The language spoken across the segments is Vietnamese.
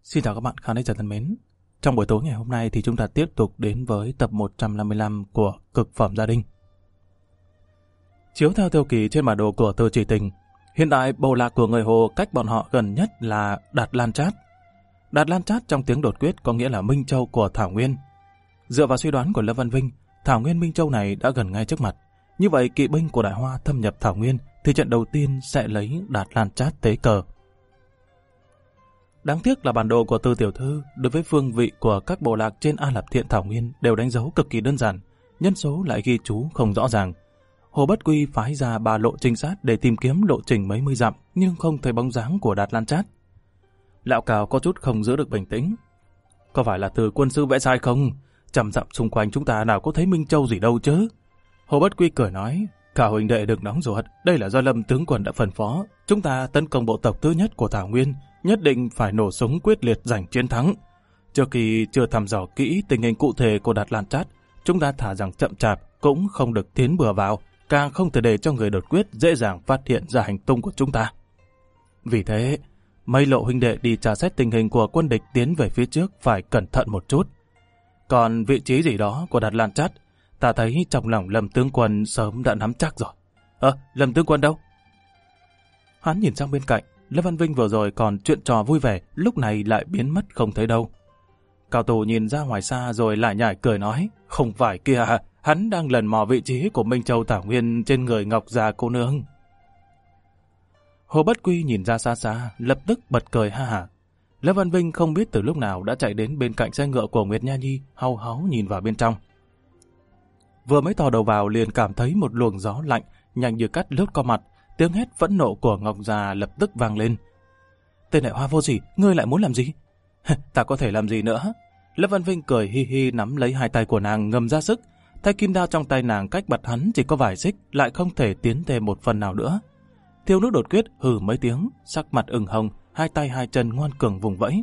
Xin chào các bạn khán giả thân mến. Trong buổi tối ngày hôm nay thì chúng ta tiếp tục đến với tập 155 của Cực phẩm gia đình. Chiếu theo tiêu kỳ trên bản đồ của Từ Chỉ Tình, hiện tại bộ lạc của người Hồ cách bọn họ gần nhất là Đạt Lan Chát. Đạt Lan Chát trong tiếng đột quyết có nghĩa là Minh Châu của Thảo Nguyên. Dựa vào suy đoán của Lâm Văn Vinh, Thảo Nguyên Minh Châu này đã gần ngay trước mặt. Như vậy kỵ binh của Đại Hoa thâm nhập Thảo Nguyên thì trận đầu tiên sẽ lấy Đạt Lan Chát tế cờ. Đáng tiếc là bản đồ của Từ tiểu thư đối với phương vị của các bộ lạc trên A Lạp Thiện Thảo Nguyên đều đánh dấu cực kỳ đơn giản, nhân số lại ghi chú không rõ ràng. Hồ Bất Quy phái ra 3 lộ trinh sát để tìm kiếm lộ trình mấy mươi dặm nhưng không thấy bóng dáng của Đạt Lan Chát. Lão Cào có chút không giữ được bình tĩnh. Có phải là Từ quân sư vẽ sai không? Trăm dặm xung quanh chúng ta nào có thấy Minh Châu gì đâu chứ? Hồ Bất Quy cười nói, Cả huynh đệ đừng nóng ruột, đây là do Lâm tướng quân đã phân phó. Chúng ta tấn công bộ tộc thứ nhất của Thảo Nguyên, nhất định phải nổ súng quyết liệt giành chiến thắng. Trước khi chưa thăm dò kỹ tình hình cụ thể của Đạt Lan Chát, chúng ta thả rằng chậm chạp cũng không được tiến bừa vào, càng không thể để cho người đột quyết dễ dàng phát hiện ra hành tung của chúng ta. Vì thế, mấy lộ huynh đệ đi tra xét tình hình của quân địch tiến về phía trước phải cẩn thận một chút. Còn vị trí gì đó của Đạt Lan Chát, ta thấy trong lòng Lâm tướng quân sớm đã nắm chắc rồi. Lâm tướng quân đâu? Hắn nhìn sang bên cạnh, Lâm Văn Vinh vừa rồi còn chuyện trò vui vẻ, lúc này lại biến mất không thấy đâu. Cao Tù nhìn ra ngoài xa rồi lại nhảy cười nói, không phải kia, hắn đang lần mò vị trí của Minh Châu Thảo Nguyên trên người Ngọc Già cô nương. Hồ Bất Quy nhìn ra xa xa, lập tức bật cười ha hả. Lâm Văn Vinh không biết từ lúc nào đã chạy đến bên cạnh xe ngựa của Nguyệt Nha Nhi, hau háu nhìn vào bên trong. Vừa mới thò đầu vào liền cảm thấy một luồng gió lạnh nhanh như cắt lướt qua mặt, tiếng hét phẫn nộ của Ngọc Già lập tức vang lên. Tên đại hoa vô sỉ, ngươi lại muốn làm gì? Ta có thể làm gì nữa? Lâm Văn Vinh cười hi hi nắm lấy hai tay của nàng ngầm ra sức. Thanh kim đao trong tay nàng cách bật hắn chỉ có vài xích, lại không thể tiến thêm một phần nào nữa. Thiếu nữ đột quyết hừ mấy tiếng, sắc mặt ửng hồng, hai tay hai chân ngoan cường vùng vẫy.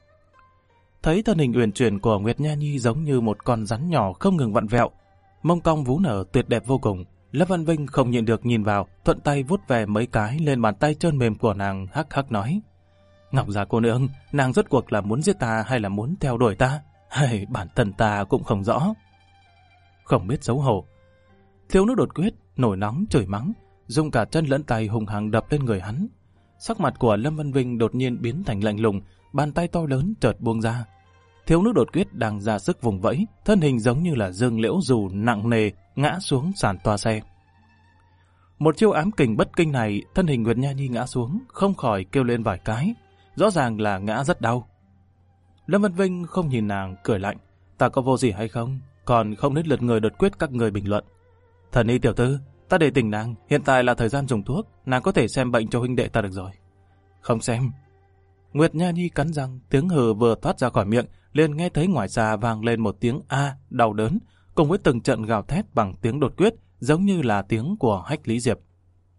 Thấy thân hình uyển chuyển của Nguyệt Nha Nhi giống như một con rắn nhỏ không ngừng vặn vẹo, mông cong vú nở tuyệt đẹp vô cùng. Lâm Văn Vinh không nhịn được nhìn vào, thuận tay vuốt về mấy cái lên bàn tay trơn mềm của nàng, hắc hắc nói: Ngọc Già cô nương, nàng rốt cuộc là muốn giết ta hay là muốn theo đuổi ta? Hay bản thân ta cũng không rõ. Không biết xấu hổ. Thiếu nữ đột quyết nổi nóng chửi mắng, dùng cả chân lẫn tay hùng hăng đập lên người hắn. Sắc mặt của Lâm Văn Vinh đột nhiên biến thành lạnh lùng, bàn tay to lớn chợt buông ra. Thiếu nữ đột quyết đang ra sức vùng vẫy, thân hình giống như là dương liễu dù nặng nề ngã xuống sàn toa xe. Một chiêu ám kình bất kinh này, thân hình Nguyệt Nha Nhi ngã xuống, không khỏi kêu lên vài cái, rõ ràng là ngã rất đau. Lâm Văn Vinh không nhìn nàng, cười lạnh, ta có vô gì hay không, còn không đến lượt người đột quyết các người bình luận. Thần y tiểu thư, ta để tỉnh nàng, hiện tại là thời gian dùng thuốc, nàng có thể xem bệnh cho huynh đệ ta được rồi. Không xem. Nguyệt Nha Nhi cắn răng, tiếng hừ vừa thoát ra khỏi miệng, liền nghe thấy ngoài xa vang lên một tiếng a đau đớn, cùng với từng trận gào thét bằng tiếng đột quyết, giống như là tiếng của Hách Lý Diệp.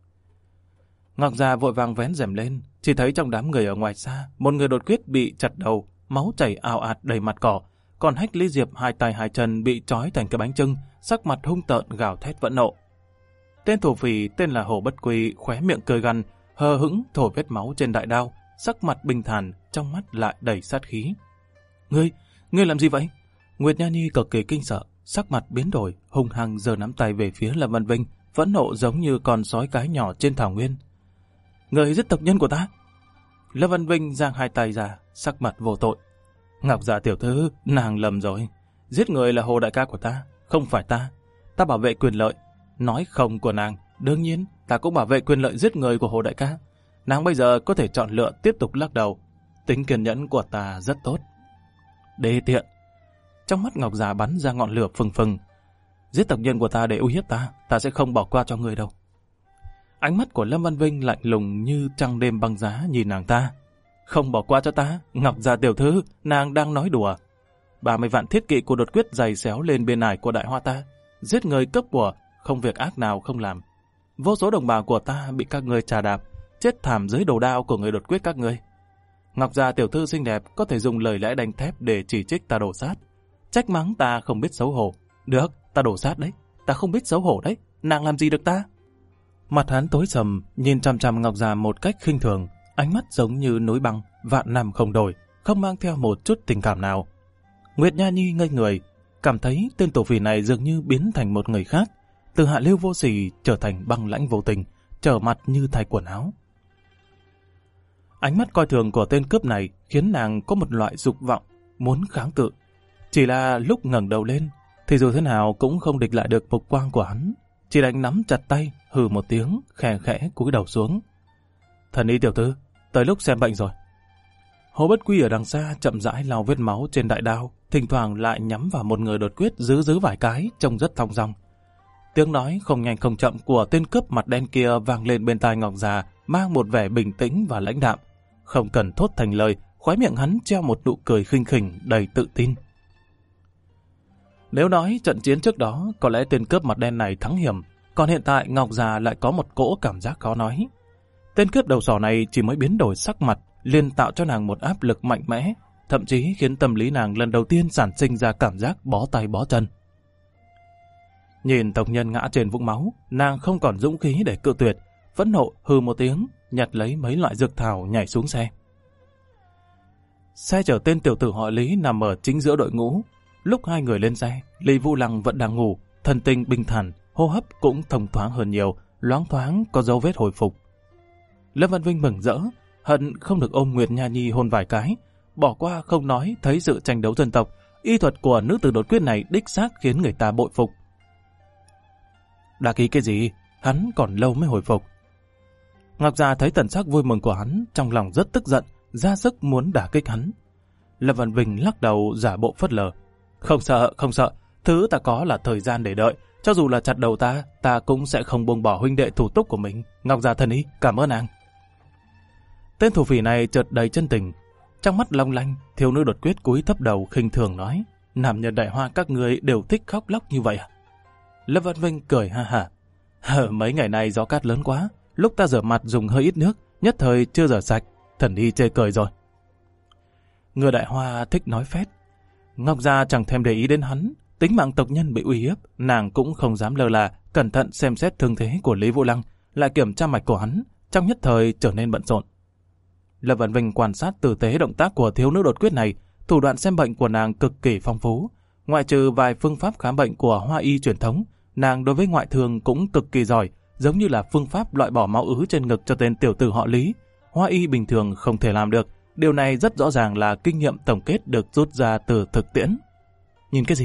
Ngọc Già vội vàng vén rèm lên, chỉ thấy trong đám người ở ngoài xa, một người đột quyết bị chặt đầu, máu chảy ào ạt đầy mặt cỏ, còn Hách Lý Diệp hai tay hai chân bị trói thành cái bánh chưng, sắc mặt hung tợn gào thét phẫn nộ. Tên thổ phỉ tên là Hồ Bất Quy khóe miệng cười gằn, hờ hững thổi vết máu trên đại đao, sắc mặt bình thản, trong mắt lại đầy sát khí. Ngươi làm gì vậy? Nguyệt Nha Nhi cực kỳ kinh sợ, sắc mặt biến đổi, hung hăng giơ nắm tay về phía Lâm Văn Vinh, phẫn nộ giống như con sói cái nhỏ trên thảo nguyên. Ngươi giết tộc nhân của ta? Lâm Văn Vinh giang hai tay ra, sắc mặt vô tội. Ngọc Già tiểu thư, nàng lầm rồi. Giết người là Hồ đại ca của ta, không phải ta. Ta bảo vệ quyền lợi. Nói không của nàng, đương nhiên ta cũng bảo vệ quyền lợi giết người của Hồ đại ca. Nàng bây giờ có thể chọn lựa tiếp tục lắc đầu. Tính kiên nhẫn của ta rất tốt. Đê tiện. Trong mắt Ngọc Già bắn ra ngọn lửa phừng phừng. Giết tộc nhân của ta để uy hiếp ta, ta sẽ không bỏ qua cho người đâu. Ánh mắt của Lâm Văn Vinh lạnh lùng như trăng đêm băng giá nhìn nàng ta. Không bỏ qua cho ta, Ngọc Già tiểu thư, nàng đang nói đùa. 30 vạn thiết kỵ của đột quyết giày xéo lên bên ải của đại hoa ta. Giết người cướp của, không việc ác nào không làm. Vô số đồng bào của ta bị các ngươi trà đạp, chết thảm dưới đầu đao của người đột quyết các ngươi. Ngọc Già tiểu thư xinh đẹp có thể dùng lời lẽ đanh thép để chỉ trích ta đổ sát. Trách mắng ta không biết xấu hổ. Được, ta đổ sát đấy, ta không biết xấu hổ đấy, nàng làm gì được ta? Mặt hắn tối sầm, nhìn chằm chằm Ngọc Già một cách khinh thường, ánh mắt giống như núi băng, vạn năm không đổi, không mang theo một chút tình cảm nào. Nguyệt Nha Nhi ngây người, cảm thấy tên tổ phỉ này dường như biến thành một người khác, từ hạ lưu vô sỉ trở thành băng lãnh vô tình, trở mặt như thay quần áo. Ánh mắt coi thường của tên cướp này khiến nàng có một loại dục vọng muốn kháng cự. Chỉ là lúc ngẩng đầu lên thì dù thế nào cũng không địch lại được mục quang của hắn, chỉ đành nắm chặt tay, hừ một tiếng, khẽ khẽ cúi đầu xuống. Thần y tiểu thư, tới lúc xem bệnh rồi. Hồ Bất Quy ở đằng xa chậm rãi lau vết máu trên đại đao, thỉnh thoảng lại nhắm vào một người đột quyết giữ vài cái, trông rất thong dong. Tiếng nói không nhanh không chậm của tên cướp mặt đen kia vang lên bên tai Ngọc già, mang một vẻ bình tĩnh và lãnh đạm. Không cần thốt thành lời, khóe miệng hắn treo một nụ cười khinh khỉnh đầy tự tin. Nếu nói trận chiến trước đó có lẽ tên cướp mặt đen này thắng hiểm, còn hiện tại Ngọc già lại có một cỗ cảm giác khó nói. Tên cướp đầu sỏ này chỉ mới biến đổi sắc mặt liền tạo cho nàng một áp lực mạnh mẽ, thậm chí khiến tâm lý nàng lần đầu tiên sản sinh ra cảm giác bó tay bó chân. Nhìn tộc nhân ngã trên vũng máu, nàng không còn dũng khí để cự tuyệt, phẫn nộ hừ một tiếng, nhặt lấy mấy loại dược thảo nhảy xuống xe. Xe chở tên tiểu tử họ Lý nằm ở chính giữa đội ngũ. Lúc hai người lên xe, Lý Vũ Lăng vẫn đang ngủ, thần tình bình thản, hô hấp cũng thông thoáng hơn nhiều, loáng thoáng có dấu vết hồi phục. Lâm Văn Vinh mừng rỡ, hận không được ôm Nguyệt Nha Nhi hôn vài cái, bỏ qua không nói thấy sự tranh đấu dân tộc, y thuật của nữ tử đột quyết này đích xác khiến người ta bội phục. Đa ký cái gì, hắn còn lâu mới hồi phục. Ngọc Già thấy thần sắc vui mừng của hắn, trong lòng rất tức giận, ra sức muốn đả kích hắn. Lâm Văn Vinh lắc đầu giả bộ phớt lờ. Không sợ, thứ ta có là thời gian để đợi, cho dù là chặt đầu ta cũng sẽ không buông bỏ huynh đệ thủ túc của mình. Ngọc Già thần ý, cảm ơn nàng. Tên thủ phỉ này chợt đầy chân tình, trong mắt long lanh, thiếu nữ đột quyết cúi thấp đầu khinh thường nói, nam nhân Đại Hoa các người đều thích khóc lóc như vậy à? Lâm Văn Vinh cười ha hả. Mấy ngày nay gió cát lớn quá, lúc ta rửa mặt dùng hơi ít nước, nhất thời chưa rửa sạch, thần y chê cười rồi. Người Đại Hoa thích nói phét. Ngọc Gia chẳng thèm để ý đến hắn, tính mạng tộc nhân bị uy hiếp, nàng cũng không dám lơ là, cẩn thận xem xét thương thế của Lý Vũ Lăng, lại kiểm tra mạch của hắn, trong nhất thời trở nên bận rộn. Lâm Văn Vinh quan sát tử tế động tác của thiếu nữ đột quyết này, thủ đoạn xem bệnh của nàng cực kỳ phong phú. Ngoại trừ vài phương pháp khám bệnh của Hoa y truyền thống, nàng đối với ngoại thương cũng cực kỳ giỏi, giống như là phương pháp loại bỏ máu ứ trên ngực cho tên tiểu tử họ Lý. Hoa y bình thường không thể làm được, điều này rất rõ ràng là kinh nghiệm tổng kết được rút ra từ thực tiễn. Nhìn cái gì?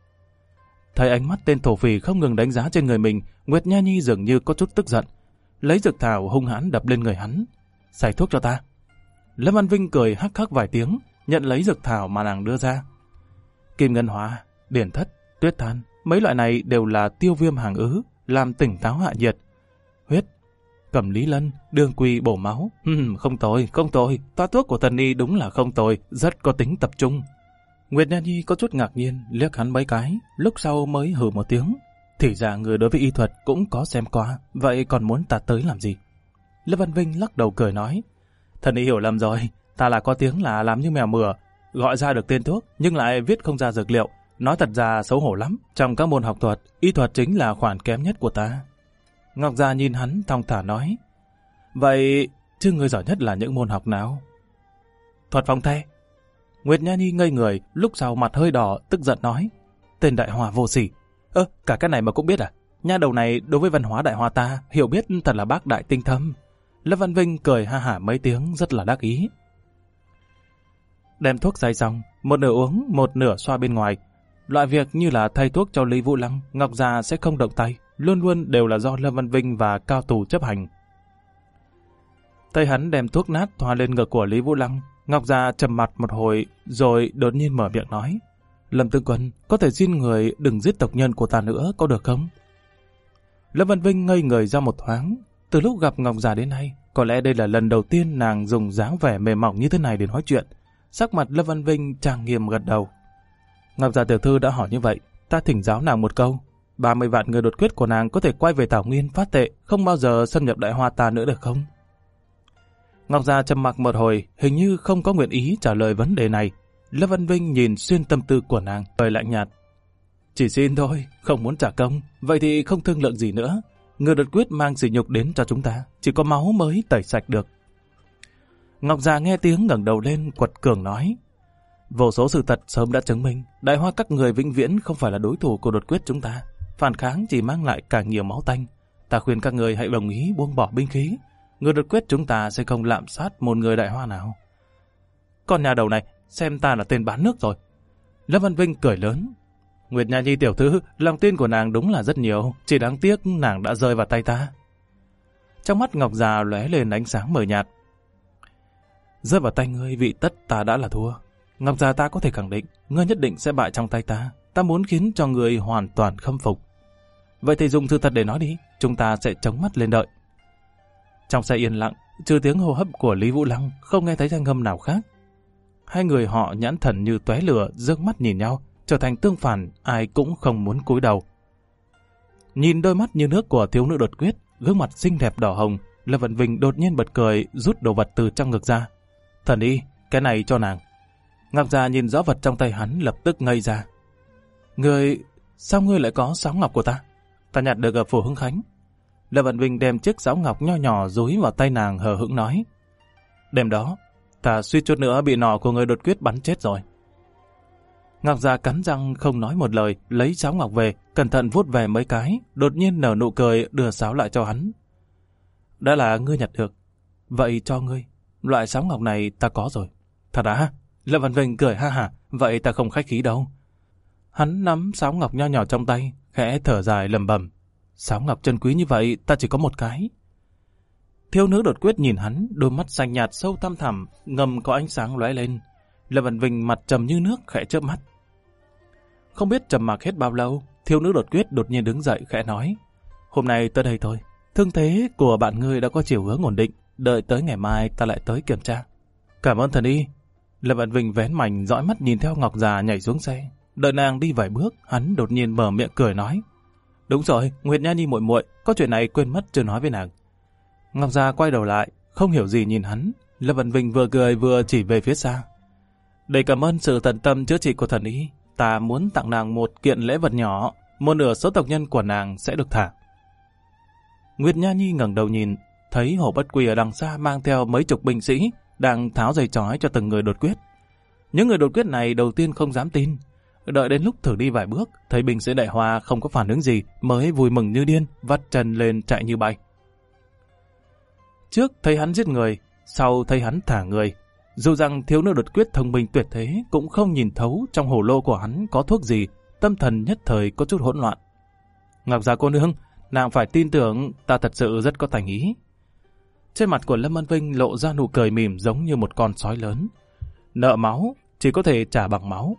Thấy ánh mắt tên thổ phỉ không ngừng đánh giá trên người mình, Nguyệt Nha Nhi dường như có chút tức giận, lấy dược thảo hung hãn đập lên người hắn. Xài thuốc cho ta. Lâm Văn Vinh cười hắc hắc vài tiếng, nhận lấy dược thảo mà nàng đưa ra. Kim ngân hóa, điển thất, tuyết than, mấy loại này đều là tiêu viêm hàng ứ, làm tỉnh táo hạ nhiệt. Huyết, cẩm lý lân, đường quỳ bổ máu. Không tồi, toa thuốc của thần y đúng là không tồi, rất có tính tập trung. Nguyệt Nha Nhi có chút ngạc nhiên, liếc hắn mấy cái, lúc sau mới hừ một tiếng. Thì ra người đối với y thuật cũng có xem qua, vậy còn muốn ta tới làm gì? Lâm Văn Vinh lắc đầu cười nói, thần y hiểu lầm rồi, ta là có tiếng là làm như mèo mửa, gọi ra được tên thuốc nhưng lại viết không ra dược liệu. Nói thật ra xấu hổ lắm, trong các môn học thuật, y thuật chính là khoản kém nhất của ta. Ngọc Gia nhìn hắn thong thả nói, vậy chứ ngươi giỏi nhất là những môn học nào? Thuật phong thê. Nguyệt Nha Nhi ngây người, lúc sau mặt hơi đỏ, tức giận nói, tên Đại Hoa vô sỉ. Cả cái này mà cũng biết à? Nha đầu này đối với văn hóa Đại Hoa ta hiểu biết thật là bác đại tinh thâm. Lâm Văn Vinh cười ha hả mấy tiếng rất là đắc ý. Đem thuốc xay xong, một nửa uống, một nửa xoa bên ngoài. Loại việc như là thay thuốc cho Lý Vũ Lăng, Ngọc Gia sẽ không động tay, luôn luôn đều là do Lâm Văn Vinh và cao thủ chấp hành. Tay hắn đem thuốc nát thoa lên ngực của Lý Vũ Lăng, Ngọc Gia trầm mặt một hồi rồi đột nhiên mở miệng nói, Lâm Tướng Quân, có thể xin người đừng giết tộc nhân của ta nữa có được không? Lâm Văn Vinh ngây người ra một thoáng, từ lúc gặp Ngọc Gia đến nay, có lẽ đây là lần đầu tiên nàng dùng dáng vẻ mềm mỏng như thế này để nói chuyện. Sắc mặt Lâm Văn Vinh trang nghiêm gật đầu. Ngọc Gia tiểu thư đã hỏi như vậy, ta thỉnh giáo nàng một câu. 30 vạn người đột quyết của nàng có thể quay về Thảo Nguyên phát tệ, không bao giờ xâm nhập Đại Hoa ta nữa được không? Ngọc Gia trầm mặc một hồi, hình như không có nguyện ý trả lời vấn đề này. Lâm Văn Vinh nhìn xuyên tâm tư của nàng, cười lạnh nhạt. Chỉ xin thôi, không muốn trả công, vậy thì không thương lượng gì nữa. Người đột quyết mang sỉ nhục đến cho chúng ta, chỉ có máu mới tẩy sạch được. Ngọc già nghe tiếng ngẩng đầu lên quật cường nói: vô số sự thật sớm đã chứng minh Đại Hoa các người vĩnh viễn không phải là đối thủ của Đột Quyết chúng ta. Phản kháng chỉ mang lại càng nhiều máu tanh. Ta khuyên các người hãy đồng ý buông bỏ binh khí. Người Đột Quyết chúng ta sẽ không lạm sát một người Đại Hoa nào. Con nhà đầu này xem ta là tên bán nước rồi. Lâm Văn Vinh cười lớn: Nguyệt Nha Nhi tiểu thư, lòng tin của nàng đúng là rất nhiều, chỉ đáng tiếc nàng đã rơi vào tay ta. Trong mắt Ngọc già lóe lên ánh sáng mờ nhạt. Rơi vào tay ngươi vị tất ta đã là thua. Ngọc già, ta có thể khẳng định ngươi nhất định sẽ bại trong tay ta. Ta muốn khiến cho ngươi hoàn toàn khâm phục. Vậy thì dùng sự thật để nói đi, chúng ta sẽ chống mắt lên đợi. Trong xe yên lặng, trừ tiếng hô hấp của Lý Vũ Lăng, không nghe thấy thanh âm nào khác. Hai người họ nhãn thần như tóe lửa, dương mắt nhìn nhau, trở thành tương phản, ai cũng không muốn cúi đầu. Nhìn đôi mắt như nước của thiếu nữ Đột Quyết, gương mặt xinh đẹp đỏ hồng, Lâm Vận Vinh đột nhiên bật cười, rút đồ vật từ trong ngực ra. Thần y, cái này cho nàng. Ngọc già nhìn rõ vật trong tay hắn, lập tức ngây ra. Sao ngươi lại có sáo ngọc của ta? Ta nhặt được ở phủ Hưng Khánh. Lâm Vận Vinh đem chiếc sáo ngọc nho nhỏ dúi vào tay nàng, hờ hững nói: đêm đó, ta suýt chút nữa bị nỏ của người Đột Quyết bắn chết rồi. Ngọc già cắn răng không nói một lời, lấy sáo ngọc về, cẩn thận vuốt về mấy cái, đột nhiên nở nụ cười, đưa sáo lại cho hắn. Đã là ngươi nhặt được, vậy cho ngươi. Loại sáo ngọc này ta có rồi. Thật á? Lâm Văn Vinh cười ha hả, vậy ta không khách khí đâu. Hắn nắm sáo ngọc nho nhỏ trong tay, khẽ thở dài lầm bầm. Sáo ngọc chân quý như vậy, ta chỉ có một cái. Thiếu nữ Đột Quyết nhìn hắn, đôi mắt xanh nhạt sâu thăm thẳm, ngầm có ánh sáng lóe lên. Lâm Văn Vinh mặt trầm như nước, khẽ chớp mắt. Không biết trầm mặc hết bao lâu, thiếu nữ Đột Quyết đột nhiên đứng dậy khẽ nói: hôm nay tới đây thôi. Thương thế của bạn ngươi đã có chiều hướng ổn định, đợi tới ngày mai ta lại tới kiểm tra. Cảm ơn thần y. Lâm Văn Vinh vén mảnh dõi mắt nhìn theo Ngọc già nhảy xuống xe. Đợi nàng đi vài bước, hắn đột nhiên mở miệng cười nói: đúng rồi, Nguyệt Nha Nhi muội muội, có chuyện này quên mất chưa nói với nàng. Ngọc già quay đầu lại, không hiểu gì nhìn hắn. Lâm Văn Vinh vừa cười vừa chỉ về phía xa. Để cảm ơn sự tận tâm chữa trị của thần y, ta muốn tặng nàng một kiện lễ vật nhỏ, một nửa số tộc nhân của nàng sẽ được thả. Nguyệt Nha Nhi ngẩng đầu nhìn, thấy Hồ Bất Quy ở đằng xa mang theo mấy chục binh sĩ đang tháo dây trói cho từng người Đột Quyết. Những người Đột Quyết này đầu tiên không dám tin, đợi đến lúc thử đi vài bước, thấy binh sĩ Đại Hoa không có phản ứng gì, mới vui mừng như điên, vắt chân lên chạy như bay. Trước thấy hắn giết người, sau thấy hắn thả người. Dù rằng thiếu nữ Đột Quyết thông minh tuyệt thế, cũng không nhìn thấu trong hồ lô của hắn có thuốc gì, tâm thần nhất thời có chút hỗn loạn. Ngọc già cô nương, nàng phải tin tưởng ta thật sự rất có thành ý. Trên mặt của Lâm Văn Vinh lộ ra nụ cười mỉm giống như một con sói lớn. Nợ máu chỉ có thể trả bằng máu.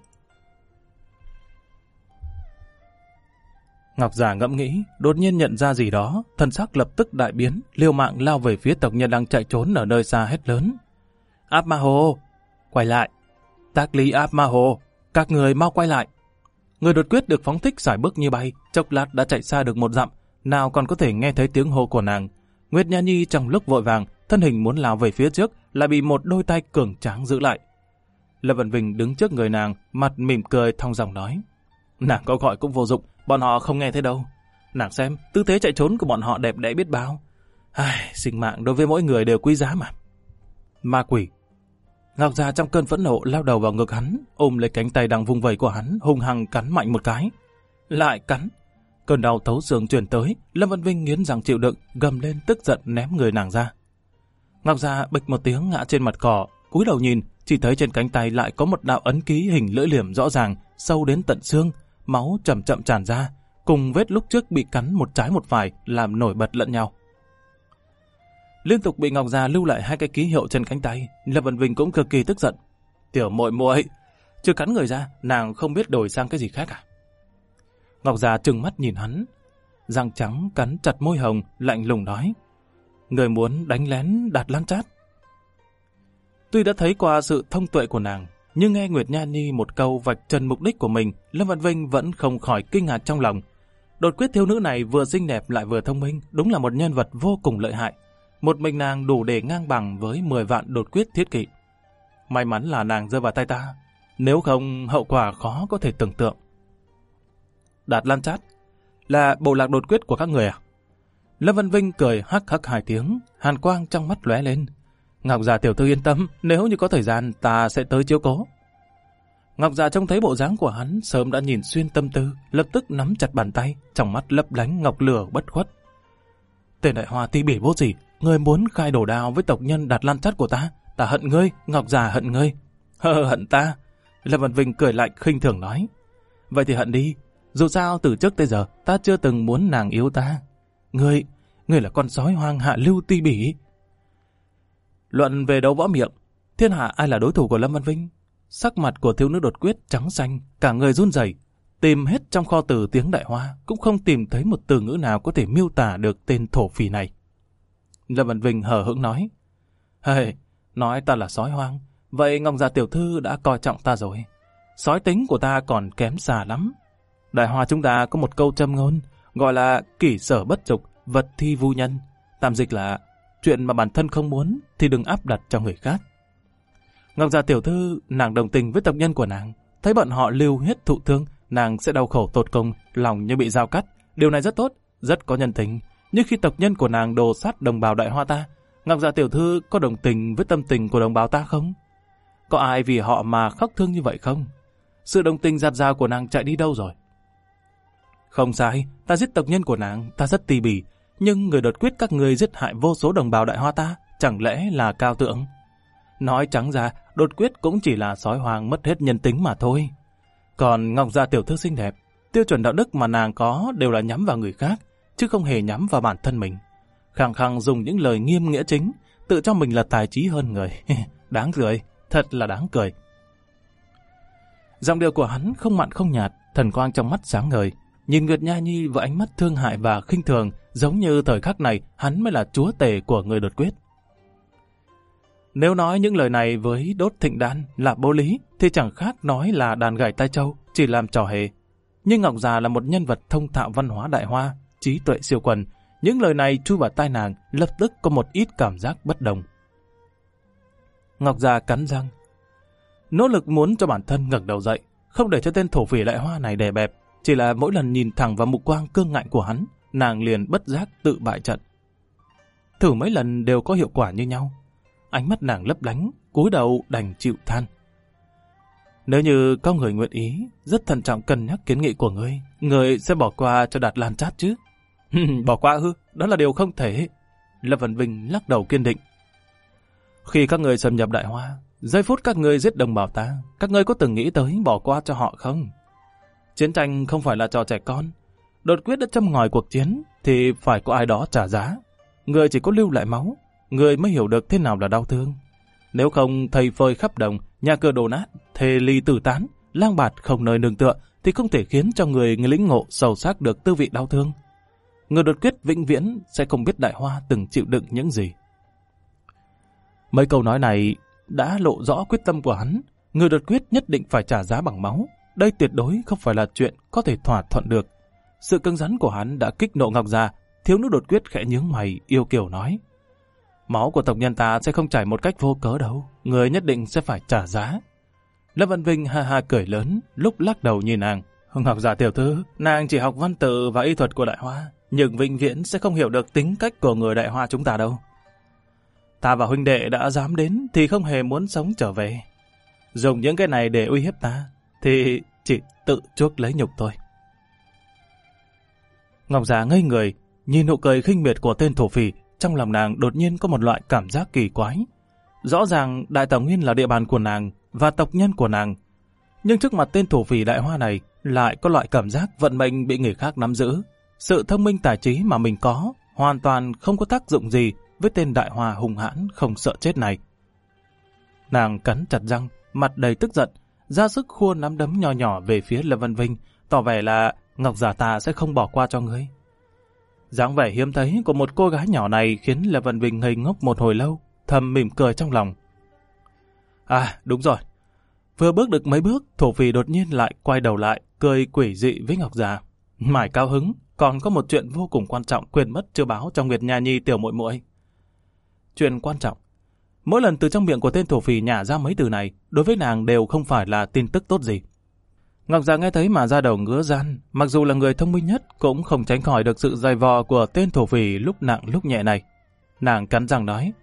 Ngọc già ngẫm nghĩ, đột nhiên nhận ra gì đó, thần sắc lập tức đại biến, liều mạng lao về phía tộc nhân đang chạy trốn ở nơi xa hét lớn: Áp Ma Hồ, quay lại! Tác Lý Áp Ma Hồ, các người mau quay lại! Người Đột Quyết được phóng thích sải bước như bay, chốc lát đã chạy xa được 1 dặm, nào còn có thể nghe thấy tiếng hô của nàng. Nguyệt Nha Nhi trong lúc vội vàng, thân hình muốn lao về phía trước, lại bị một đôi tay cường tráng giữ lại. Lâm Văn Vinh đứng trước người nàng, mặt mỉm cười thong dòng nói: nàng có gọi cũng vô dụng, bọn họ không nghe thấy đâu. Nàng xem, tư thế chạy trốn của bọn họ đẹp đẽ biết bao. Sinh mạng đối với mỗi người đều quý giá mà. Ma quỷ! Ngọc già trong cơn phẫn nộ lao đầu vào ngực hắn, ôm lấy cánh tay đang vung vẩy của hắn, hung hăng cắn mạnh một cái. Lại cắn! Cơn đau thấu xương truyền tới, Lâm Văn Vinh nghiến răng chịu đựng, gầm lên tức giận ném người nàng ra. Ngọc già bịch một tiếng ngã trên mặt cỏ, cúi đầu nhìn, chỉ thấy trên cánh tay lại có một đạo ấn ký hình lưỡi liềm rõ ràng, sâu đến tận xương, máu chậm chậm tràn ra, cùng vết lúc trước bị cắn một trái một phải làm nổi bật lẫn nhau. Liên tục bị Ngọc già lưu lại 2 cái ký hiệu trên cánh tay, Lâm Văn Vinh cũng cực kỳ tức giận. Tiểu muội muội, chưa cắn người ra, nàng không biết đổi sang cái gì khác à? Ngọc già trừng mắt nhìn hắn, răng trắng cắn chặt môi hồng, lạnh lùng nói: người muốn đánh lén Đạt Lan Chát. Tuy đã thấy qua sự thông tuệ của nàng, nhưng nghe Nguyệt Nha Nhi một câu vạch trần mục đích của mình, Lâm Văn Vinh vẫn không khỏi kinh ngạc trong lòng. Đột Quyết thiếu nữ này vừa xinh đẹp lại vừa thông minh, đúng là một nhân vật vô cùng lợi hại. Một mình nàng đủ để ngang bằng với 10 vạn Đột Quyết thiết kỵ. May mắn là nàng rơi vào tay ta, nếu không hậu quả khó có thể tưởng tượng. Đạt Lan Chát là bộ lạc Đột Quyết của các người à? Lâm Văn Vinh cười hắc hắc 2 tiếng, hàn quang trong mắt lóe lên. Ngọc già tiểu thư yên tâm, nếu như có thời gian ta sẽ tới chiếu cố. Ngọc già trông thấy bộ dáng của hắn sớm đã nhìn xuyên tâm tư, lập tức nắm chặt bàn tay, trong mắt lấp lánh ngọc lửa bất khuất. Tên đại hoa ti bỉ vô sỉ, ngươi muốn khai đổ đao với tộc nhân Đạt Lan Chắt của ta hận ngươi, Ngọc già hận ngươi. Hận ta? Lâm Văn Vinh cười lạnh khinh thường nói. Vậy thì hận đi, dù sao từ trước tới giờ ta chưa từng muốn nàng yêu ta. Ngươi là con sói hoang hạ lưu ti bỉ. Luận về đấu võ miệng, thiên hạ ai là đối thủ của Lâm Văn Vinh? Sắc mặt của thiếu nữ đột quyết trắng xanh, cả người run rẩy, tìm hết trong kho từ tiếng đại hoa, cũng không tìm thấy một từ ngữ nào có thể miêu tả được tên thổ phỉ này. Lâm Văn Vinh hờ hững nói, nói ta là sói hoang, vậy Ngọc già tiểu thư đã coi trọng ta rồi. Sói tính của ta còn kém xa lắm. Đại hoa chúng ta có một câu châm ngôn, gọi là kỷ sở bất dục, vật thi vu nhân. Tạm dịch là, chuyện mà bản thân không muốn thì đừng áp đặt cho người khác. Ngọc già tiểu thư, nàng đồng tình với tộc nhân của nàng, thấy bọn họ lưu huyết thụ thương, nàng sẽ đau khổ tột cùng, lòng như bị dao cắt. Điều này rất tốt, rất có nhân tính. Nhưng khi tộc nhân của nàng đồ sát đồng bào đại hoa ta, Ngọc già tiểu thư có đồng tình với tâm tình của đồng bào ta không? Có ai vì họ mà khóc thương như vậy không? Sự đồng tình dạt dào của nàng chạy đi đâu rồi? Không sai, ta giết tộc nhân của nàng, ta rất tỉ mỉ, nhưng người đột quyết các người giết hại vô số đồng bào đại hoa ta, chẳng lẽ là cao tượng? Nói trắng ra, đột quyết cũng chỉ là sói hoang mất hết nhân tính mà thôi. Còn Ngọc gia tiểu thư xinh đẹp, tiêu chuẩn đạo đức mà nàng có đều là nhắm vào người khác, chứ không hề nhắm vào bản thân mình. Khăng khăng dùng những lời nghiêm nghĩa chính, tự cho mình là tài trí hơn người. Đáng cười, thật là đáng cười. Giọng điệu của hắn không mặn không nhạt, thần quang trong mắt sáng ngời. Nhìn Nguyệt Nha Nhi với ánh mắt thương hại và khinh thường, giống như thời khắc này hắn mới là chúa tể của người đột quyết. Nếu nói những lời này với Đốt Thịnh Đan là vô lý, thì chẳng khác nói là đàn gảy tai trâu, chỉ làm trò hề. Nhưng Ngọc già là một nhân vật thông thạo văn hóa đại hoa, trí tuệ siêu quần. Những lời này chui vào tai nàng, lập tức có một ít cảm giác bất đồng. Ngọc già cắn răng, nỗ lực muốn cho bản thân ngẩng đầu dậy, không để cho tên thổ phỉ đại hoa này đè bẹp. Chỉ là mỗi lần nhìn thẳng vào mục quang cương ngạnh của hắn, nàng liền bất giác tự bại trận. Thử mấy lần đều có hiệu quả như nhau. Ánh mắt nàng lấp lánh, cúi đầu đành chịu than. Nếu như có người nguyện ý, rất thận trọng cân nhắc kiến nghị của ngươi, ngươi sẽ bỏ qua cho Đạt Lan Chát chứ? Bỏ qua ư? Đó là điều không thể. Lâm Văn Vinh lắc đầu kiên định. Khi các ngươi xâm nhập Đại Hoa, giây phút các ngươi giết đồng bào ta, các ngươi có từng nghĩ tới bỏ qua cho họ không? Chiến tranh không phải là trò trẻ con. Đột quyết đã châm ngòi cuộc chiến thì phải có ai đó trả giá. Người chỉ có lưu lại máu, người mới hiểu được thế nào là đau thương. Nếu không thầy phơi khắp đồng, nhà cửa đổ nát, thề ly tử tán, lang bạt không nơi nương tựa, thì không thể khiến cho người lĩnh ngộ sâu sắc được tư vị đau thương. Người đột quyết vĩnh viễn sẽ không biết Đại Hoa từng chịu đựng những gì. Mấy câu nói này đã lộ rõ quyết tâm của hắn. Người đột quyết nhất định phải trả giá bằng máu. Đây tuyệt đối không phải là chuyện có thể thỏa thuận được. Sự cứng rắn của hắn đã kích nộ Ngọc già. Thiếu nữ đột quyết khẽ nhướng mày, yêu kiều nói: máu của tộc nhân ta sẽ không chảy một cách vô cớ đâu. Người nhất định sẽ phải trả giá. Lâm Văn Vinh ha ha cười lớn, lúc lắc đầu nhìn nàng: Ngọc già tiểu thư, nàng chỉ học văn tự và y thuật của Đại Hoa, nhưng vĩnh viễn sẽ không hiểu được tính cách của người Đại Hoa chúng ta đâu. Ta và huynh đệ đã dám đến thì không hề muốn sống trở về. Dùng những cái này để uy hiếp ta thì chỉ tự chuốc lấy nhục thôi. Ngọc già ngây người, nhìn nụ cười khinh miệt của tên thổ phỉ, trong lòng nàng đột nhiên có một loại cảm giác kỳ quái. Rõ ràng Đại Tảo Nguyên là địa bàn của nàng và tộc nhân của nàng, nhưng trước mặt tên thổ phỉ Đại Hoa này lại có loại cảm giác vận mệnh bị người khác nắm giữ. Sự thông minh tài trí mà mình có hoàn toàn không có tác dụng gì với tên Đại Hoa hung hãn không sợ chết này. Nàng cắn chặt răng, mặt đầy tức giận, ra sức khua nắm đấm nho nhỏ về phía Lâm Văn Vinh, tỏ vẻ là Ngọc già ta sẽ không bỏ qua cho ngươi. Dáng vẻ hiếm thấy của một cô gái nhỏ này khiến Lâm Văn Vinh ngây ngốc một hồi lâu, thầm mỉm cười trong lòng. À, đúng rồi. Vừa bước được mấy bước, thổ phỉ đột nhiên lại quay đầu lại, cười quỷ dị với Ngọc già. Mải cao hứng, còn có một chuyện vô cùng quan trọng quên mất chưa báo cho Nguyệt Nha Nhi tiểu muội muội. Chuyện quan trọng. Mỗi lần từ trong miệng của tên thổ phỉ nhả ra mấy từ này, đối với nàng đều không phải là tin tức tốt gì. Ngọc già nghe thấy mà ra đầu ngứa ran, mặc dù là người thông minh nhất cũng không tránh khỏi được sự dày vò của tên thổ phỉ lúc nặng lúc nhẹ này. Nàng cắn răng nói: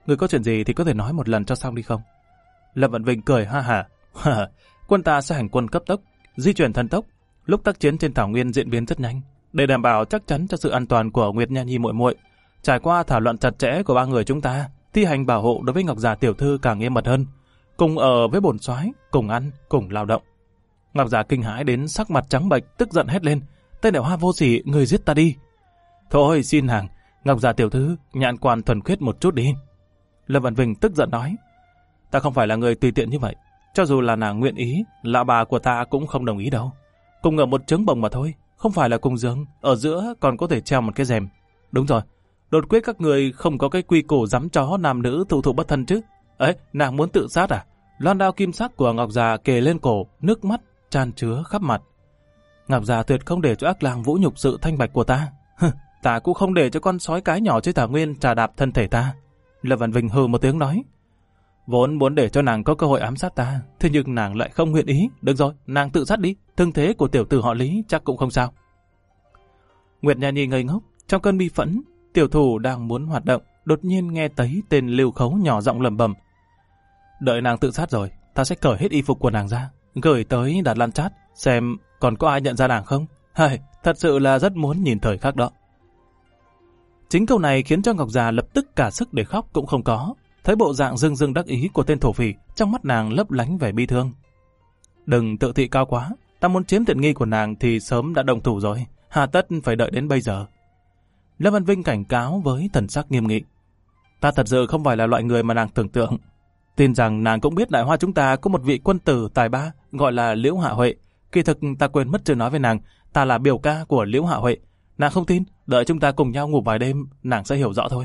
Người có chuyện gì thì có thể nói một lần cho xong đi không? Lâm Vạn Vinh cười ha hả. Quân ta sẽ hành quân cấp tốc, di chuyển thần tốc. Lúc tác chiến trên thảo nguyên diễn biến rất nhanh. Để đảm bảo chắc chắn cho sự an toàn của Nguyệt Nha Nhi muội muội, trải qua thảo luận chặt chẽ của ba người chúng ta, thi hành bảo hộ đối với Ngọc Già tiểu thư càng nghiêm mật hơn. Cùng ở với bổn soái, cùng ăn, cùng lao động. Ngọc Già kinh hãi đến sắc mặt trắng bệch, tức giận hét lên: "Tên đẻo hoa vô sỉ, người giết ta đi!" "Thôi xin hàng, Ngọc Già tiểu thư, nhãn quan thuần khiết một chút đi." Lâm Vạn Vinh tức giận nói: "Ta không phải là người tùy tiện như vậy. Cho dù là nàng nguyện ý, lão bà của ta cũng không đồng ý đâu. Cùng ở một trứng bồng mà thôi, không phải là cùng giường, ở giữa còn có thể treo một cái rèm. Đúng rồi, đột quyết các người không có cái quy củ dám chó nam nữ thụ thụ bất thân chứ. Ấy, nàng muốn tự sát à?" Loan đao kim sắc của Ngọc Già kề lên cổ, nước mắt tràn chứa khắp mặt. "Ngọc Già tuyệt không để cho ác lang vũ nhục sự thanh bạch của ta. Ta cũng không để cho con sói cái nhỏ trên thảo nguyên trà đạp thân thể ta." Lâm Vạn Vinh hừ một tiếng nói: "Vốn muốn để cho nàng có cơ hội ám sát ta, thế nhưng nàng lại không nguyện ý. Được rồi, nàng tự sát đi, thương thế của tiểu tử họ Lý chắc cũng không sao." Nguyệt Nha Nhi ngây ngốc, trong cơn bi phẫn, tiểu thủ đang muốn hoạt động, đột nhiên nghe thấy tên Lưu Khấu nhỏ giọng lẩm bẩm: "Đợi nàng tự sát rồi, ta sẽ cởi hết y phục của nàng ra, gửi tới Đạt Lan Chát, xem còn có ai nhận ra nàng không. Thật sự là rất muốn nhìn thời khắc đó." Chính câu này khiến cho Ngọc Già lập tức cả sức để khóc cũng không có. Thấy bộ dạng rưng rưng đắc ý của tên thổ phỉ, trong mắt nàng lấp lánh vẻ bi thương. "Đừng tự thị cao quá, ta muốn chiếm tiện nghi của nàng thì sớm đã đồng thủ rồi, hà tất phải đợi đến bây giờ." Lâm Vạn Vinh cảnh cáo với thần sắc nghiêm nghị: "Ta thật sự không phải là loại người mà nàng tưởng tượng. Tin rằng nàng cũng biết đại hoa chúng ta có một vị quân tử tài ba gọi là Liễu Hạ Huệ. Kỳ thực ta quên mất chưa nói với nàng, ta là biểu ca của Liễu Hạ Huệ. Nàng không tin, đợi chúng ta cùng nhau ngủ vài đêm, nàng sẽ hiểu rõ thôi."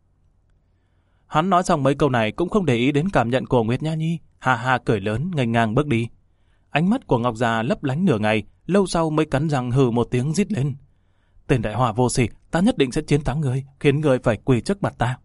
Hắn nói xong mấy câu này cũng không để ý đến cảm nhận của Nguyệt Nha Nhi, ha ha cười lớn nghênh ngang bước đi. Ánh mắt của Ngọc Già lấp lánh nửa ngày, lâu sau mới cắn răng hừ một tiếng rít lên: "Tên đại hỏa vô sỉ, ta nhất định sẽ chiến thắng ngươi, khiến ngươi phải quỳ trước mặt ta."